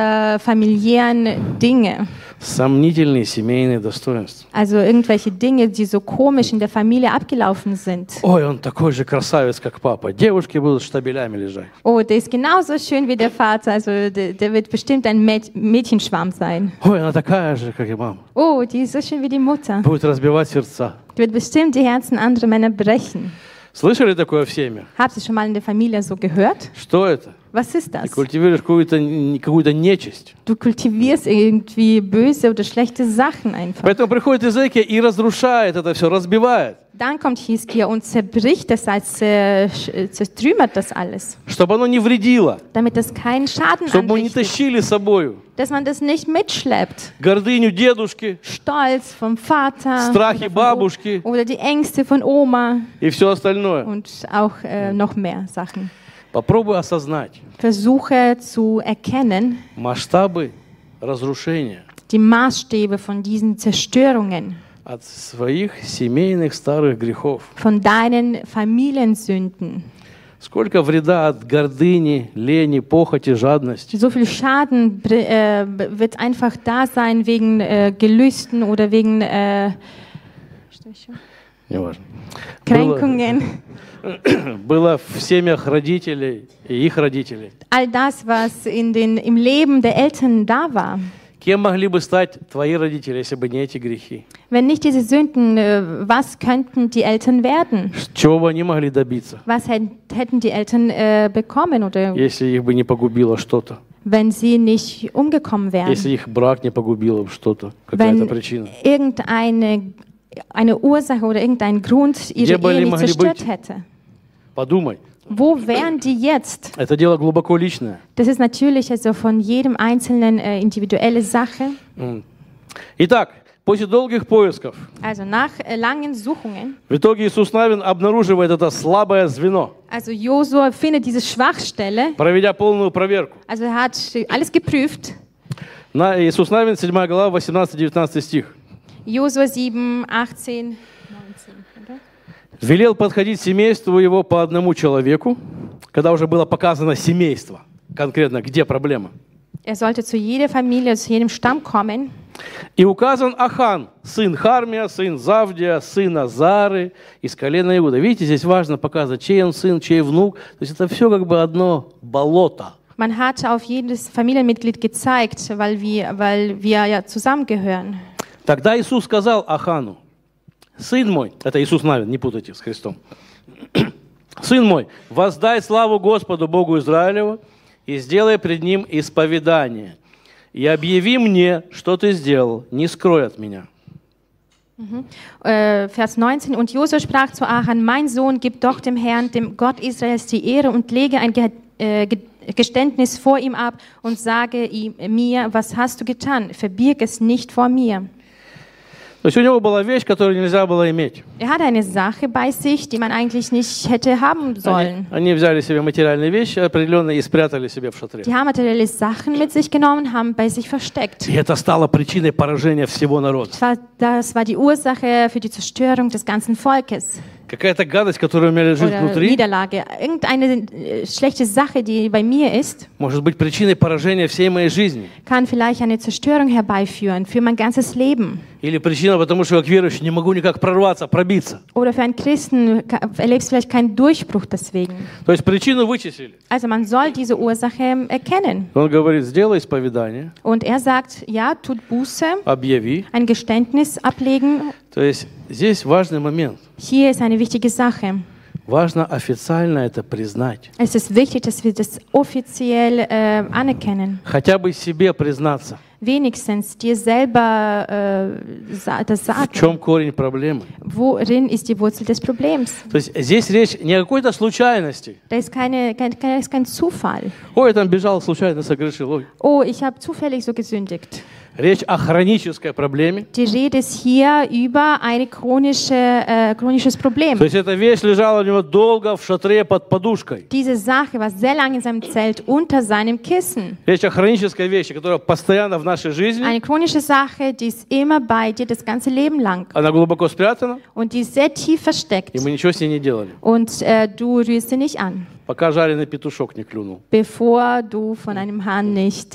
familiären Dinge. Сомнительные семейные достоинства. Also irgendwelche Dinge, die so komisch in der Familie abgelaufen sind. Ой, он такой же красавец, как папа. Девушки будут штабелями лежать. Oh, der ist genauso schön wie der Vater. Also der wird bestimmt ein Mädchenschwarm sein. Ой, она такая же, как и мама. Oh, die ist so schön wie die Mutter. Будет разбивать сердца. Die wird bestimmt die Herzen anderer Männer brechen. Слышали такое в семьях? Habt ihr schon mal in der Familie so gehört? Что это? Was ist Ты das? культивируешь какую-то нечисть. Du kultivierst irgendwie böse oder schlechte Sachen einfach. Поэтому приходит Иезекия и разрушает это все, разбивает. Dann kommt Hiskia und zerbricht es, zertrümmert das alles, Чтобы оно не вредило. damit es keinen Schaden Чтобы мы не anrichtet, тащили с собой dass man das nicht mitschleppt. гордыню дедушки Stolz vom Vater Страхи oder, бабушки oder die Ängste von Oma и все остальное. und auch noch mehr Sachen. Попробуй осознать Versuche zu erkennen масштабы разрушения die Maßstäbe von diesen Zerstörungen, от своих семейных старых грехов. von deinen Familiensünden. Сколько вреда от гордыни, лени, похоти, жадности. So viel Schaden wird einfach da sein wegen Gelüsten oder wegen Неважно. Kränkungen. Было в семьях родителей и их родителей. All das, was im Leben der Eltern da war. Кем могли бы стать твои родители, если бы не эти грехи? Wenn nicht diese Sünden, was könnten die Eltern werden? Чего бы они могли добиться, Was hätten die Eltern bekommen oder если их бы не погубило что-то? wenn sie nicht umgekommen wären? Если их брак не погубило бы что-то, какая-то Wenn причина. eine Ursache oder irgendein Grund ihre Ehe nicht zerstört hätte. Подумай. Wo wären die jetzt? Это дело глубоко личное. Das ist natürlich also von jedem Einzelnen individuelle Sache. Итак, после долгих поисков, Also nach langen Suchungen, в итоге Иисус Навин обнаруживает это слабое звено, also Josua findet diese Schwachstelle, проведя полную проверку. also er hat alles geprüft. Иисус Навин, 7 глава, 18-19 стих. Josua 7, 18, 19. Oder? «Велел подходить семейству его по одному человеку», когда уже было показано семейство, конкретно где проблема. Er sollte zu jeder Familie, zu jedem Stamm kommen. «И указан Ахан, сын Хармия, сын Завдия, сын Азары, из колена Иуда». Видите, здесь важно показать, чей он сын, чей внук. То есть это все как бы одно болото. Man hat auf jedes Familienmitglied gezeigt, weil wir ja zusammengehören. Тогда Иисус сказал Ахану: «Сын мой», это Иисус Навин, не путайте с Христом, «Сын мой, воздай славу Господу Богу Израилеву и сделай пред Ним исповедание, и объяви мне, что ты сделал, не скрой от меня». Vers 19. Und Josua sprach zu Achan: Mein Sohn, gib doch dem Herrn, dem Gott Israels, die Ehre und lege ein Geständnis vor ihm ab und sage mir, was hast du getan? Verbirg es nicht vor mir. То есть у него была вещь, которую нельзя было иметь. Er hatte eine Sache bei sich, die man eigentlich nicht hätte haben sollen. Они взяли себе материальные вещи определенные и спрятали себе в шатре. Die haben materielle Sachen mit sich genommen, haben bei sich versteckt. И это стало причиной поражения всего народа. Das war die Ursache für die Zerstörung des ganzen Volkes. Какая-то гадость, которая у меня лежит Oder внутри, Niederlage. Irgendeine schlechte Sache, die bei mir ist, может быть причиной поражения всей моей жизни. kann vielleicht eine Zerstörung herbeiführen für mein ganzes Leben. Или причина, потому что я как верующий не могу никак прорваться, пробиться. Oder für einen Christen erlebst du vielleicht keinen Durchbruch deswegen. То есть причину вычислили. Also man soll diese Ursache erkennen. Он говорит, сделай исповедание, Und er sagt, ja, tut Buße, объяви. ein Geständnis ablegen. То есть здесь важный момент. Hier ist eine wichtige Sache. Важно официально это признать. Es ist wichtig, dass wir das offiziell anerkennen. Хотя бы себе признаться. Wenigstens dir selber das В sagen. чем корень проблемы? Worin ist die Wurzel des Problems? То есть здесь речь не о какой-то случайности. Da ist kein Zufall. Ой, там бежал, случайно согрешил. Ой. Oh, ich habe zufällig so gesündigt. Речь о хронической проблеме. Die Rede ist hier über ein chronisches Problem. То есть эта вещь лежала у него долго в шатре под подушкой. Diese Sache war sehr lange in seinem Zelt unter seinem Kissen. Речь о хронической вещи, которая постоянно в нашей жизни. Eine chronische Sache, die ist immer bei dir das ganze Leben lang. Она глубоко спрятана, Und die ist sehr tief versteckt. и мы ничего с ней не делали. Und du rührst sie nicht an, Пока жареный петушок не клюнул. bevor du von einem Hahn nicht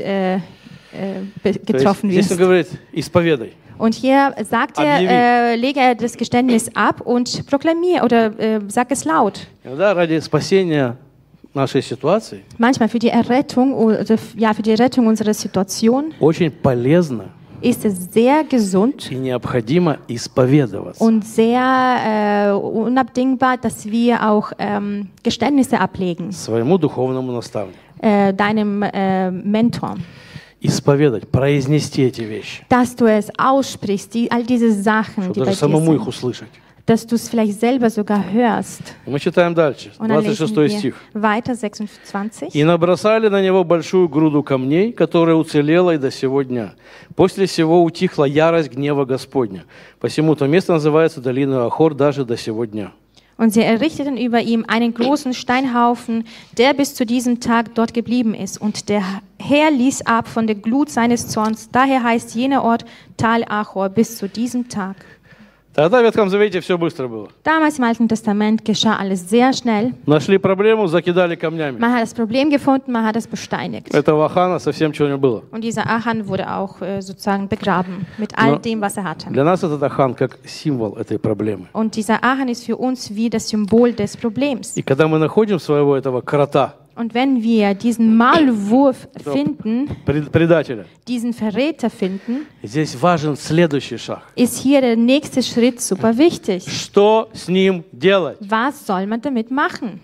getroffen Здесь он wirst. говорит, исповедай. Und hier sagt er, lege er das Geständnis ab und proklamiere oder sag es laut. Иногда ради спасения нашей ситуации Manchmal für die Errettung oder ja, für die Rettung unserer Situation очень полезно ist es sehr gesund и необходимо исповедоваться. und sehr unabdingbar, dass wir auch Geständnisse ablegen, Своему духовному наставнику. Deinem Mentor. Исповедать, произнести эти вещи, Dass du es aussprichst, all diese Sachen, чтобы die bei даже dir самому их sind, услышать. dass du es vielleicht selber sogar hörst. И мы читаем дальше, Und dann lesen 26 wir стих. weiter, 26. «И набросали на него большую груду камней, которая уцелела и до сего дня. После сего утихла ярость гнева Господня. Посему то место называется долиной Ахор даже до сего дня». Und sie errichteten über ihm einen großen Steinhaufen, der bis zu diesem Tag dort geblieben ist. Und der Herr ließ ab von der Glut seines Zorns. Daher heißt jener Ort Tal Achor bis zu diesem Tag. Тогда в Ветхом Завете все быстро было. Damals im Alten Testament geschah alles sehr schnell. Нашли проблему, закидали камнями. Man hat das Problem gefunden, man hat es besteinigt. Этого Ахана совсем чего не было. Und dieser Achan wurde auch sozusagen begraben mit all dem, was er hatte. Для нас этот Ахан как символ этой проблемы. Und dieser Achan ist für uns wie das Symbol des Problems. И когда мы находим своего этого крота, Und wenn wir diesen Maulwurf finden, предателя, diesen Verräter finden, здесь важен следующий шаг. ist hier der nächste Schritt super wichtig. Что с ним делать? Was soll man damit machen?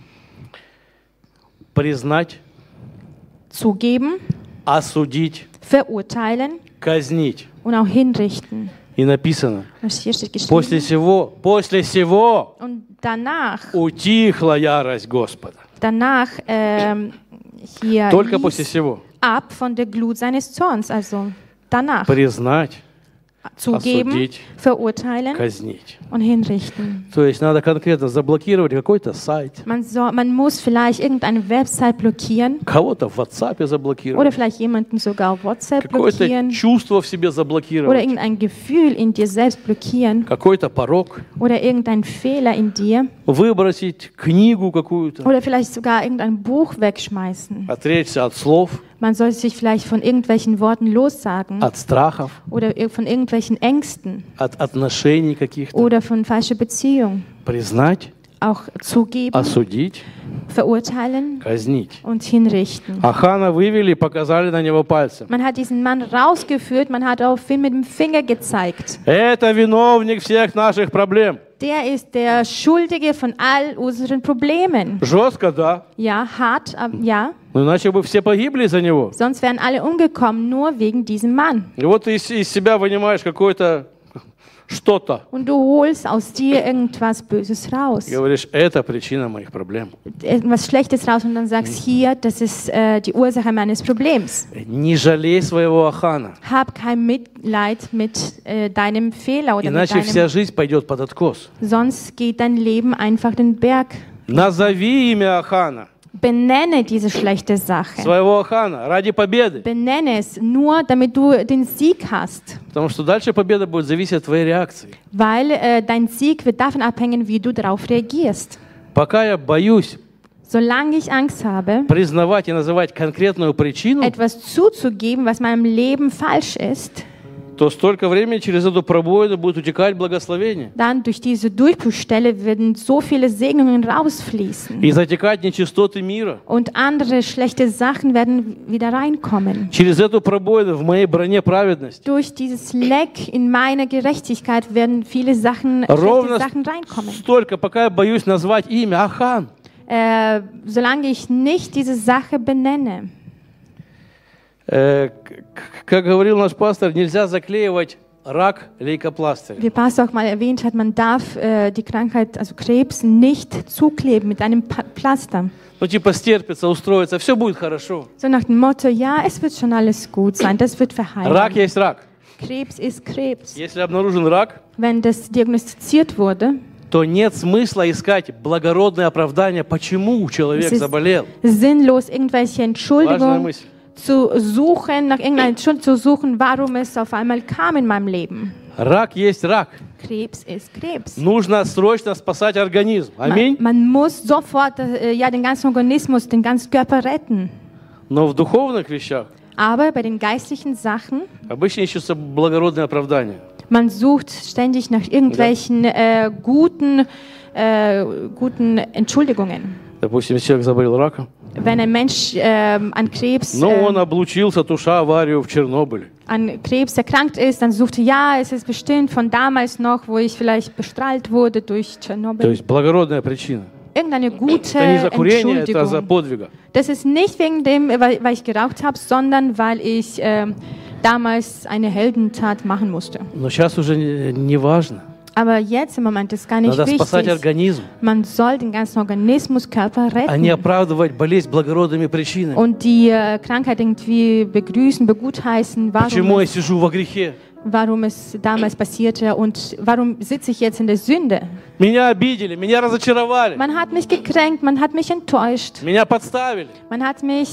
Признать, Zugeben, осудить, verurteilen казнить. und auch hinrichten. И написано, Was hier steht после geschrieben. всего Und danach утихла ярость Господа. Hier Только после ließ всего. ab von der Glut seines Zorns, also danach Признать, zugeben, осудить, verurteilen казнить. und hinrichten. То есть надо конкретно заблокировать какой-то сайт, Man muss vielleicht irgendeine Website blockieren кого-то в WhatsApp oder заблокировать, vielleicht jemanden sogar auf WhatsApp какое-то blockieren чувство в себе oder заблокировать, irgendein Gefühl in dir selbst blockieren какой-то порог, oder irgendein Fehler in dir выбросить книгу какую-то, oder vielleicht sogar irgendein Buch wegschmeißen. отречься от слов, Man soll sich vielleicht von irgendwelchen Worten lossagen от страхов, oder von irgendwelchen Ängsten от отношений каких-то, oder von falscher Beziehung. признать, Auch zugeben, осудить, verurteilen казнить. und hinrichten. Ахана вывели и показали на него пальцем. Man hat diesen Mann rausgeführt, man hat auf ihn mit dem Finger gezeigt. Это виновник всех наших проблем. Der ist der Schuldige von all unseren Problemen. Жестко, да. Ja, hart, ja. Но иначе бы все погибли за него. Sonst wären alle umgekommen, nur wegen diesem Mann. И вот ты из себя вынимаешь какой-то что-то. und du holst aus dir irgendwas Böses raus. И говоришь, это причина моих проблем. Irgendwas Schlechtes raus und dann sagst, hier, das ist die Ursache meines Problems. Не жалей своего Ахана, Hab kein Mitleid mit deinem Fehler oder mit иначе вся deinem, жизнь пойдет под откос. sonst geht dein Leben einfach den Berg. Назови имя Ахана, Benenne diese schlechte Sache. своего Ахана, ради победы. Benenne es nur, damit du den Sieg hast. Потому что дальше победа будет зависеть от твоей реакции. Weil dein Sieg wird davon abhängen, wie du darauf reagierst. Пока я боюсь Solange ich Angst habe, признавать и называть конкретную причину, etwas zuzugeben, was in meinem Leben falsch ist, то столько времени через эту пробоину будет утекать благословение. dann durch diese Durchbruchstelle werden so viele Segnungen rausfließen. И затекать нечистоты мира. Und andere schlechte Sachen werden wieder reinkommen. Через эту пробоину в моей броне праведности. Durch dieses Leck in meiner Gerechtigkeit werden viele Sachen, Ровно schlechte Sachen reinkommen. столько, пока я боюсь назвать имя Ахан. Solange ich nicht diese Sache benenne. Как говорил наш пастор, нельзя заклеивать рак лейкопластырем. Wie Pastor auch mal erwähnt hat, man darf die Krankheit, also Krebs, nicht zukleben mit einem Pflaster. Ну типа стерпится, устроится, все будет хорошо. So nach dem Motto, ja, es wird schon alles gut sein, das wird verheilen. Рак есть рак. Krebs ist Krebs. Если обнаружен рак, Wenn das diagnostiziert wurde, то нет смысла искать благородное оправдание, почему человек Es ist заболел. sinnlos, irgendwelche Важная Entschuldigungen мысль. zu suchen, nach irgendeiner Entschuldigung zu suchen, warum es auf einmal kam in meinem Leben. Рак есть рак. Krebs ist Krebs. Нужно срочно спасать организм. Аминь. Man muss sofort den ganzen Organismus, den ganzen Körper retten. Но в духовных вещах Aber bei den geistlichen Sachen, обычно ищется благородное оправдание. man sucht ständig nach irgendwelchen guten Entschuldigungen. Допустим, если человек заболел раком, Wenn ein Mensch an Krebs но он облучился, туша аварию в Чернобыле. an Krebs erkrankt ist, dann sucht er, ja, es ist bestimmt von damals noch, wo ich vielleicht bestrahlt wurde durch То Tschernobyl. есть благородная причина. Irgendeine gute Это не за курение, это за Entschuldigung. подвига. Das ist nicht wegen dem, weil ich geraucht habe, sondern weil ich damals eine Heldentat machen musste. Но сейчас уже не важно. Aber jetzt im Moment ist gar nicht Надо спасать wichtig. организм, Man soll den ganzen Organismus, Körper а не retten оправдывать болезнь благородными причинами. und die Krankheit irgendwie begrüßen, begutheißen, Почему я сижу во грехе? warum es damals passierte und warum sitze ich jetzt in der Sünde. Меня обидели, меня разочаровали, Man hat mich gekränkt, man hat mich enttäuscht, меня подставили. man hat mir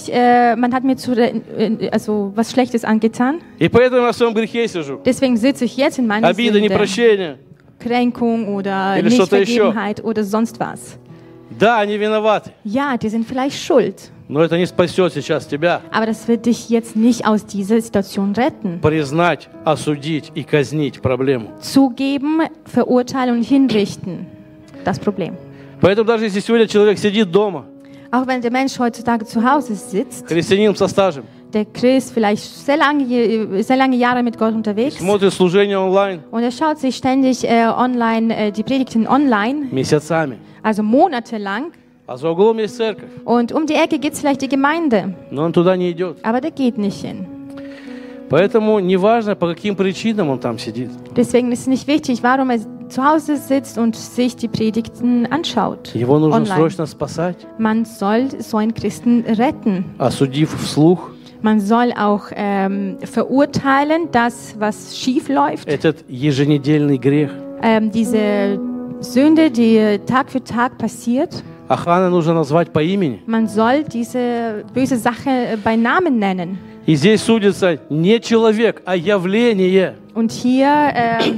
also was Schlechtes angetan. И поэтому я в своем грехе сижу. Deswegen sitze ich jetzt in meiner Обида, Sünde. непрощение. Kränkung oder Или что-то Nichtvergebenheit oder sonst was. Да, они виноваты, Ja, die sind vielleicht schuld, но это не спасет сейчас тебя. aber das wird dich jetzt nicht aus dieser Situation retten. Признать, осудить и казнить проблему. Zugeben, verurteilen und hinrichten, das Problem. Поэтому даже если сегодня человек сидит дома, Auch wenn der Mensch heutzutage zu Hause sitzt, христианин со стажем, der Christ vielleicht sehr lange Jahre mit Gott unterwegs смотрит служение онлайн und er schaut sich ständig online die Predigten online, месяцами, also monatelang, а за углом есть церковь, und um die Ecke gibt es vielleicht die Gemeinde, но он туда не идет. aber der geht nicht hin. Поэтому неважно, по каким причинам он там сидит. Deswegen ist es nicht wichtig, warum er zu Hause sitzt und sich die Predigten anschaut. Его нужно Online. срочно спасать, Man soll so einen Christen retten. осудив вслух Man soll auch verurteilen, das, was schief läuft. этот еженедельный грех. Diese Sünde, die Tag für Tag passiert. Ахана нужно назвать по имени. Man soll diese böse Sache bei Namen nennen. И здесь судится не человек, а явление. Und hier,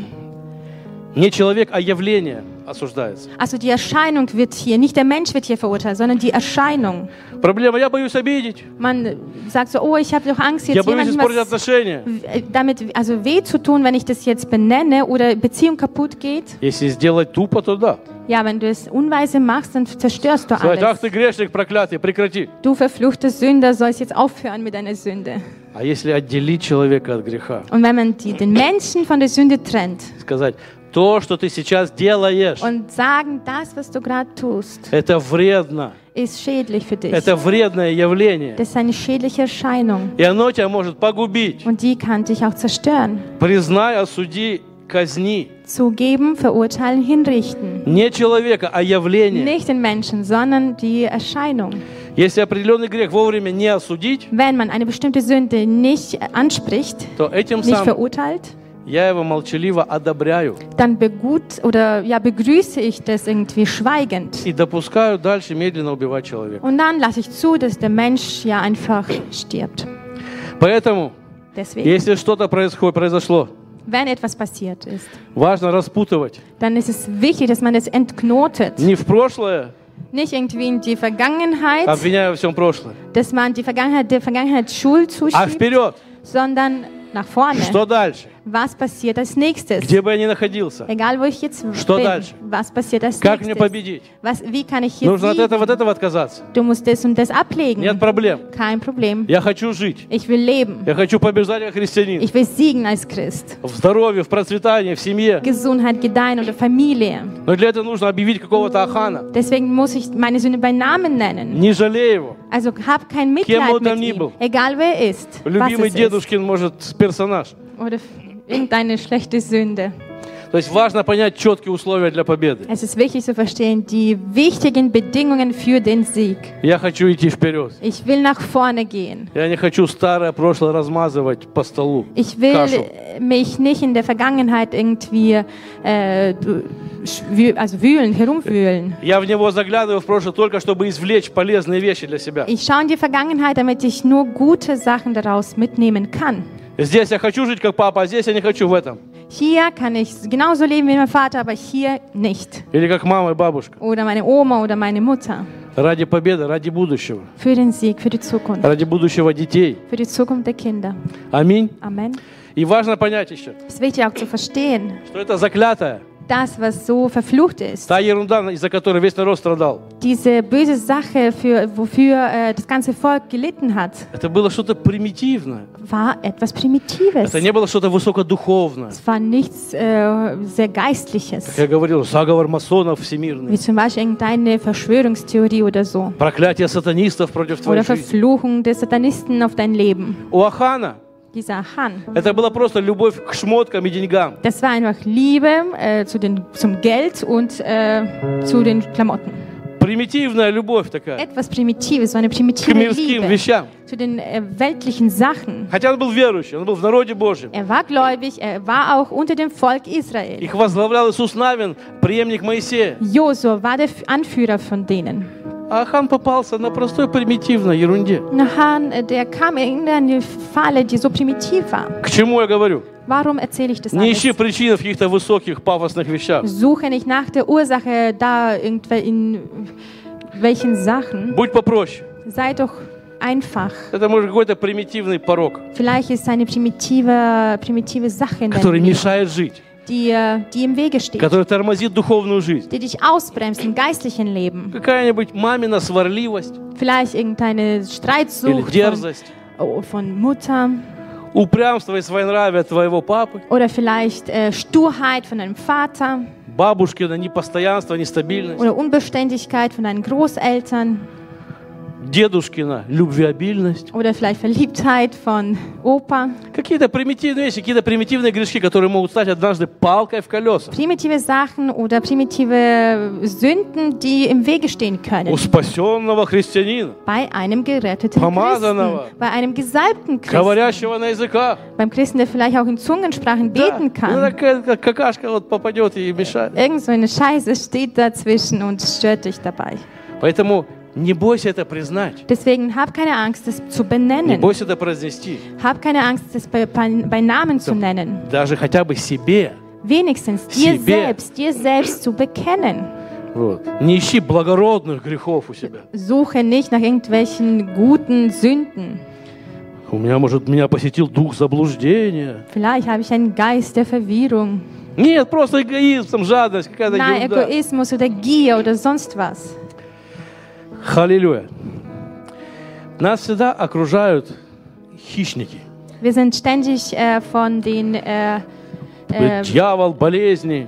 Не человек, а явление осуждается. also die Erscheinung wird hier, nicht der Mensch wird hier verurteilt, sondern die Erscheinung. Проблема, я боюсь обидеть. Man sagt so, oh, ich habe doch Angst, Я jetzt боюсь jemandem испортить was отношения. damit also weh zu tun, wenn ich das jetzt benenne oder Beziehung kaputt geht. Если сделать тупо, то да. Ja, wenn du es unweise machst, dann zerstörst du Сказать, ах alles. ты грешник проклятый, прекрати. Du verfluchter Sünder sollst jetzt aufhören mit deiner Sünde. А если отделить человека от греха? Und wenn man den Menschen von der Sünde trennt Сказать, то, что ты сейчас делаешь, und sagen, das, was du gerade tust, это вредно. ist schädlich für dich. Это вредное явление. Das ist eine schädliche Erscheinung И оно тебя может погубить. und die kann dich auch zerstören. Признай, осуди, казни. zu geben, verurteilen, hinrichten. Не человека, а явление. Nicht den Menschen, sondern die Erscheinung. Если определенный грех вовремя не осудить, Wenn man eine bestimmte Sünde nicht anspricht, то этим nicht самым verurteilt, я его молчаливо одобряю dann begrüße ich das irgendwie schweigend. и допускаю дальше медленно убивать человека. Und dann lasse ich zu, dass der Mensch ja einfach stirbt. Поэтому, Deswegen, если что-то произошло, wenn etwas passiert ist, важно распутывать dann ist es wichtig, dass man das entknotet. не в прошлое, Nicht irgendwie in die Vergangenheit, обвиняя во всем прошлое, dass man der Vergangenheit Schuld а zuschiebt, вперед. sondern nach vorne. Что дальше? Was passiert als nächstes? Где бы я ни находился? Egal, wo ich jetzt Что bin, дальше? was passiert als Как мне nächstes? победить? Wie kann ich hier Нужно от siegen? этого отказаться. Du musst das und das ablegen. Нет проблем. Kein Problem. Я хочу жить. Ich will leben. Я хочу побеждать как христианин. Ich will siegen als Christ. В здоровье, в процветании, в семье. Gesundheit, Gedeihen oder Familie. Но для этого нужно объявить какого-то Ахана. Deswegen muss ich meine Sünde bei Namen nennen. Не жалей его. Also hab kein Кем Mitleid он там mit ни ihm. был. Egal wer er ist. Was Любимый es ist. дедушкин, может, персонаж. Oder irgendeine schlechte Sünde. То есть важно понять четкие условия для победы. Es ist wichtig zu verstehen, die wichtigen Bedingungen für den Sieg. Я хочу идти вперед. Ich will nach vorne gehen. Я не хочу старое прошлое размазывать по столу. Ich will Кашу. mich nicht in der Vergangenheit irgendwie herumwühlen. Я в него заглядываю в прошлое только, чтобы извлечь полезные вещи для себя. Ich schaue in die Vergangenheit, damit ich nur gute Sachen daraus mitnehmen kann. Здесь я хочу жить как папа, а здесь я не хочу в этом. Hier kann ich genauso leben wie mein Vater, aber hier nicht. Или как мама и бабушка. Oder meine Oma oder meine Mutter. Ради победы, ради будущего. Für den Sieg, für die Zukunft. Ради будущего детей. Für die Zukunft der Kinder. Аминь. Amen. И важно понять еще, Es ist wichtig auch zu verstehen, что это заклятое. das, was so verflucht ist, Та ерунда, из-за которой весь народ страдал. diese böse Sache, wofür das ganze Volk gelitten hat, Это было что-то примитивное. war etwas Primitives. Это не было что-то высокодуховное. Es war nichts sehr Geistliches. Как я говорил, заговор масонов всемирный. Wie zum Beispiel irgendeine Verschwörungstheorie oder so. Проклятие сатанистов против твоей Oder жизни. Verfluchung des Satanisten auf dein Leben. У Ахана Dieser Han. это была просто любовь к шмоткам и деньгам. Das war einfach Liebe zum Geld und zu den Klamotten. Примитивная любовь такая. Etwas Primitives, so eine К primitive мирским Liebe вещам. zu den weltlichen Sachen. Хотя он был верующий, он был в народе Божьем. Er war gläubig, er war auch unter dem Volk Israel. Их возглавлял Иисус Навин, преемник Моисея. Josua war der Anführer von denen. А Ахан попался на простой примитивной ерунде. Han, der kam in eine Falle, die so primitiv war. К чему я говорю? Warum erzähle ich das Не ищи alles? причины в каких-то высоких, пафосных вещах. Suche nicht nach der Ursache da in welchen Sachen. Будь попроще. Sei doch einfach. Это может какой-то примитивный порок, Vielleicht ist eine primitive Sache in deinem который Leben, мешает жить, die im Wege steht, который тормозит духовную жизнь. die dich ausbremst im geistlichen Leben. Какая-нибудь мамина сварливость Vielleicht irgendeine или Streitsucht дерзость, von Mutter упрямство и своенравие твоего папы, oder vielleicht Sturheit von deinem Vater бабушкина непостоянство, нестабильность, oder Unbeständigkeit von deinen Großeltern дедушкина любвеобильность. oder vielleicht Verliebtheit von Opa. Какие-то примитивные вещи, какие-то примитивные грешки, которые могут стать однажды палкой в колесах. Primitive Sachen oder primitive Sünden, die im Wege stehen können. У спасенного христианина, Bei einem geretteten Christen, Помазанного. bei einem gesalbten Christen, говорящего на языках. beim Christen, der vielleicht auch in Zungensprachen beten Ну, kann. такая какашка вот попадет и мешает. Irgend so eine Scheiße steht dazwischen und stört dich dabei. Поэтому не бойся это признать. Deswegen hab keine Angst, das zu Не benennen. бойся это произнести. Hab keine Angst, das bei Namen zu nennen. Даже хотя бы себе. Wenigstens dir selbst zu bekennen. Вот. Не ищи благородных грехов у себя. Suche nicht nach irgendwelchen guten Sünden. Меня посетил дух заблуждения. Vielleicht habe ich einen Geist der Verwirrung. Нет, просто эгоизм, жадность, какая-то Nein, ерунда. Egoismus oder Gier oder sonst was. Халилюя. Нас всегда окружают хищники. Wir sind ständig von den Дьявол, болезни,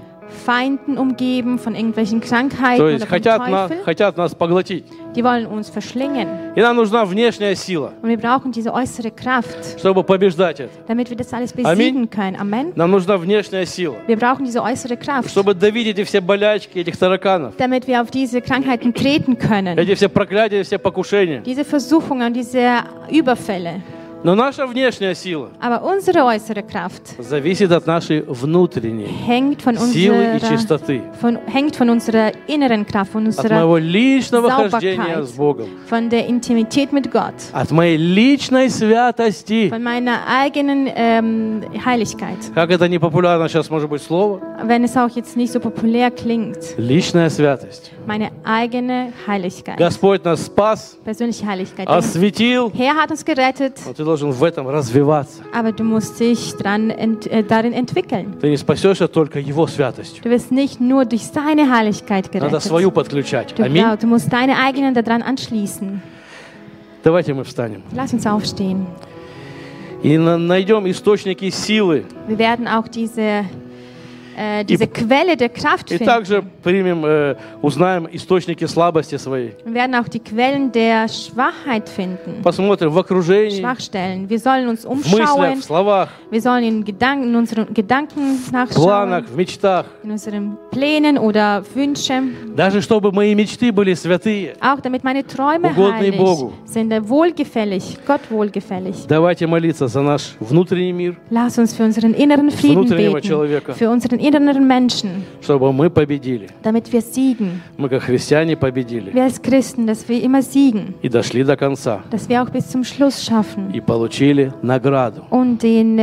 Feinden umgeben, von irgendwelchen Krankheiten То oder есть vom Teufel. хотят нас поглотить. Die wollen uns verschlingen. И нам нужна внешняя сила, Und wir brauchen diese äußere Kraft, чтобы побеждать это. damit wir das alles besiegen können. Amen. Нам нужна внешняя сила, Wir brauchen diese äußere Kraft, чтобы давить эти все болячки, этих тараканов, damit wir auf diese Krankheiten treten können. эти все проклятия, все покушения. Diese Versuchungen, diese Überfälle. Но наша внешняя сила Aber unsere äußere Kraft зависит от нашей внутренней hängt von силы и чистоты, hängt von unserer inneren Kraft, von от unserer моего личного хождения Sauberkeit, с Богом, von der Intimität mit Gott, от моей личной святости. von meiner eigenen Heiligkeit. Как это непопулярно сейчас может быть слово? Wenn es auch jetzt nicht so populär klingt, Личная святость. meine eigene Heiligkeit, Господь нас спас, persönliche Heiligkeit. осветил, Herr hat uns gerettet, но ты должен в этом развиваться. aber du musst dich darin entwickeln. Ты не спасешься только Его святостью. Du wirst nicht nur durch seine Heiligkeit Надо gerettet. свою подключать. Du, Аминь. du musst deine eigenen daran anschließen. Давайте мы встанем. Lass uns aufstehen. И найдем источники силы. Wir werden auch diese Quelle der Kraft И finden. также узнаем источники слабости своей. Wir werden auch die Quellen der Schwachheit finden. Посмотрим в окружении, Schwachstellen. Wir sollen uns в мыслях, umschauen. в словах, Wir sollen in unseren Gedanken в nachschauen. планах, в мечтах. In unseren Plänen oder Wünschen. Даже чтобы мои мечты были святые. Auch damit meine Träume Угодные heilig Богу. sind, wohlgefällig, Gott wohlgefällig. Давайте молиться за наш внутренний мир, Lass uns für unseren inneren Frieden внутреннего beten. человека, Für unseren inneren Menschen, чтобы мы победили. damit wir siegen. Мы как христиане победили Wir als Christen, dass wir immer siegen. и дошли до конца Dass wir auch bis zum Schluss schaffen. и получили награду. Und den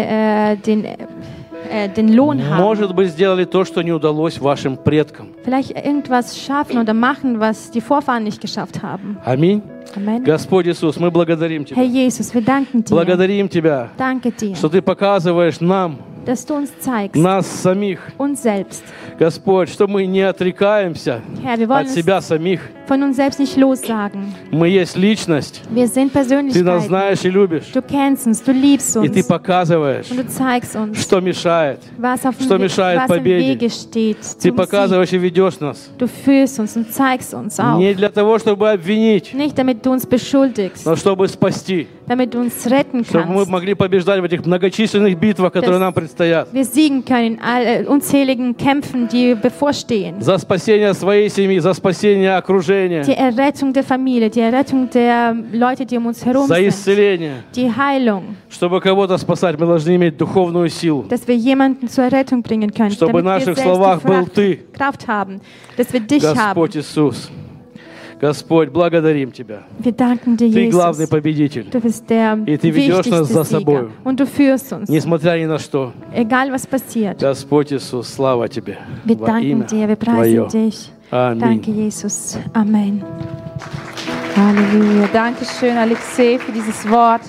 Lohn haben. Может быть, сделали то, что не удалось вашим предкам. Vielleicht irgendwas schaffen oder machen, was die Vorfahren nicht geschafft haben. Аминь. Amen. Господь Иисус, мы благодарим Herr Тебя. Jesus, wir danken dir. Благодарим Тебя, Danke dir, что Ты показываешь нам, dass du uns zeigst, нас самих, uns selbst. Господь, что мы не отрекаемся Herr, wir wollen от себя uns самих. von uns selbst nicht lossagen. Мы есть личность. Wir sind Ты нас Persönlichkeiten. знаешь и любишь. Du kennst uns, du liebst И Ты uns. показываешь, Und du zeigst uns, что мешает. was что мешает im победе. Wege steht. Ты Zum Sieg. показываешь и ведешь нас. Du führst uns und zeigst uns auch. Не для того, чтобы обвинить, Nicht damit du uns beschuldigst, но чтобы спасти. damit du uns retten Чтобы мы kannst. могли побеждать в этих многочисленных битвах, которые нам предстоят. Wir siegen können in all unzähligen Kämpfen, die bevorstehen. За спасение своей семьи, за спасение окружения, Die Errettung der Familie, die Errettung der Leute, die um uns herum за sind. исцеление. Die Heilung, Чтобы кого-то спасать, мы должны иметь духовную силу. dass wir jemanden zur Errettung bringen können. Чтобы в Damit wir наших selbst словах die был Ты. Kraft haben, dass wir dich haben. Господь Иисус, Господь, благодарим Тебя. Wir danken dir, Ты главный Jesus. победитель. Du bist der И Ты ведешь нас за wichtigste Sieger. собою. Und du führst uns, Несмотря ни на что. egal was passiert. Господь Иисус, слава Тебе. Wir Во danken имя dir, wir Твое. preisen dich. Аминь. Danke, Jesus. Amen. Halleluja. Dankeschön, Alexei, für dieses Wort.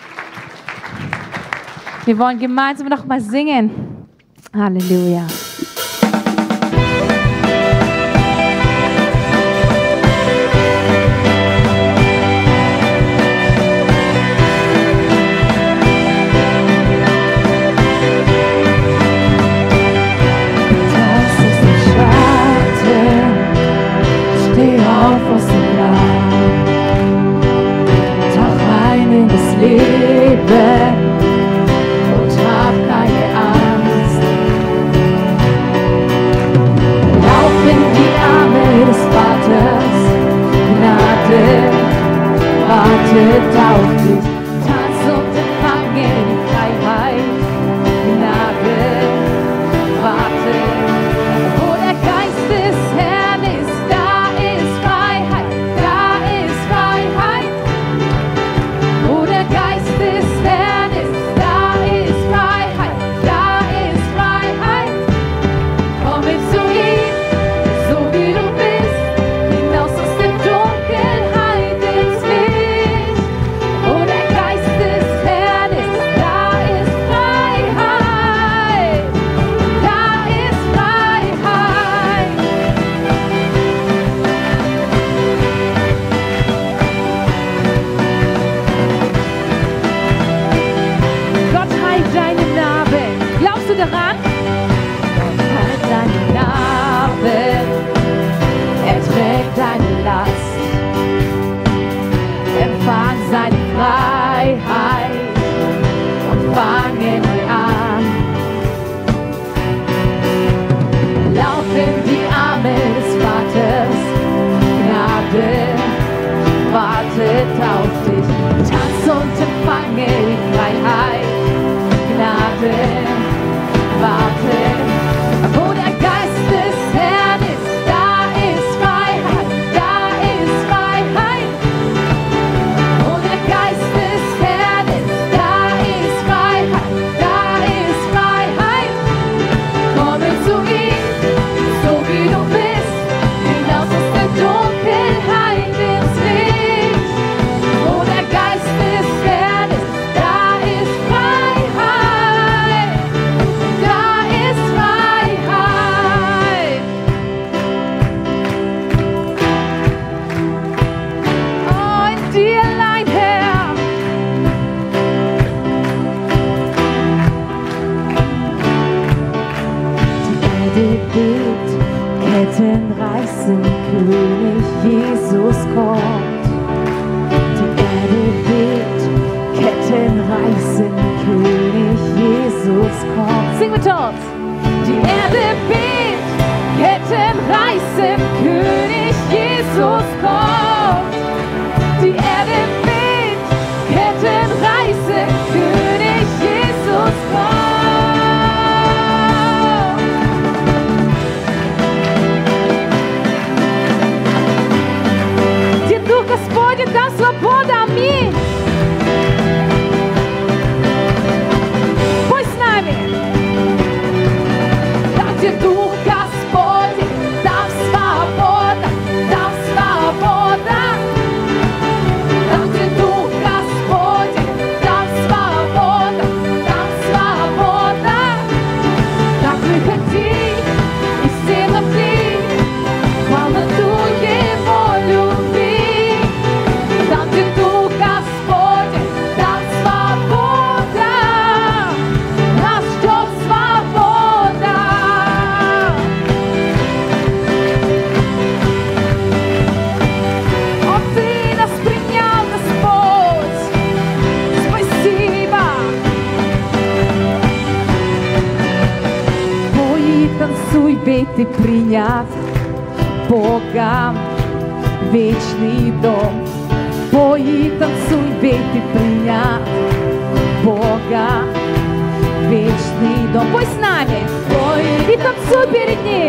Wir wollen gemeinsam noch mal singen. Halleluja. Das ist der Schatten, steh auf aus dem Grab, tauch rein in das Leben und hab keine Angst. in die Arme des Vaters. Gnade wartet auf dich. Tanz und empfange die Freiheit. Gnade wartet. Wo der Geist des Herrn ist, da ist Freiheit, da ist Freiheit. Wo der Geist des Herrn ist, da ist Freiheit, da ist Freiheit. Komme zu ihm, so wie du bist, hinaus aus der Dunkelheit ins Licht. Wo der Geist des Herrn ist, da ist Freiheit, da ist Freiheit. Oh, in dir allein, Herr. Die Erde bebt, Ketten reißen, König Jesus kommt. Die Erde bebt, Ketten reißen, König Jesus kommt. Sing mit uns! Die Erde bebt, Ketten reißen, König Jesus kommt. Die Erde bebt, Ketten reißen, König Jesus kommt. Где Дух Господень, там свобода, аминь. Пой с нами. Там, где Дух Господень, там свобода, там свобода. Там, где Дух Господень, там свобода, там свобода. Так выходи из темноты, в полноту Его любви. Там, где Дух Господень, там свобода, нас ждет свобода. О, Ты нас принял, Господь, спасибо. Пой и танцуй, ведь Ты принят Богом вечный дом. Пой и танцуй, ведь Ты принят Бога вечный дом. Пой с нами, пой и танцуй перед Ним.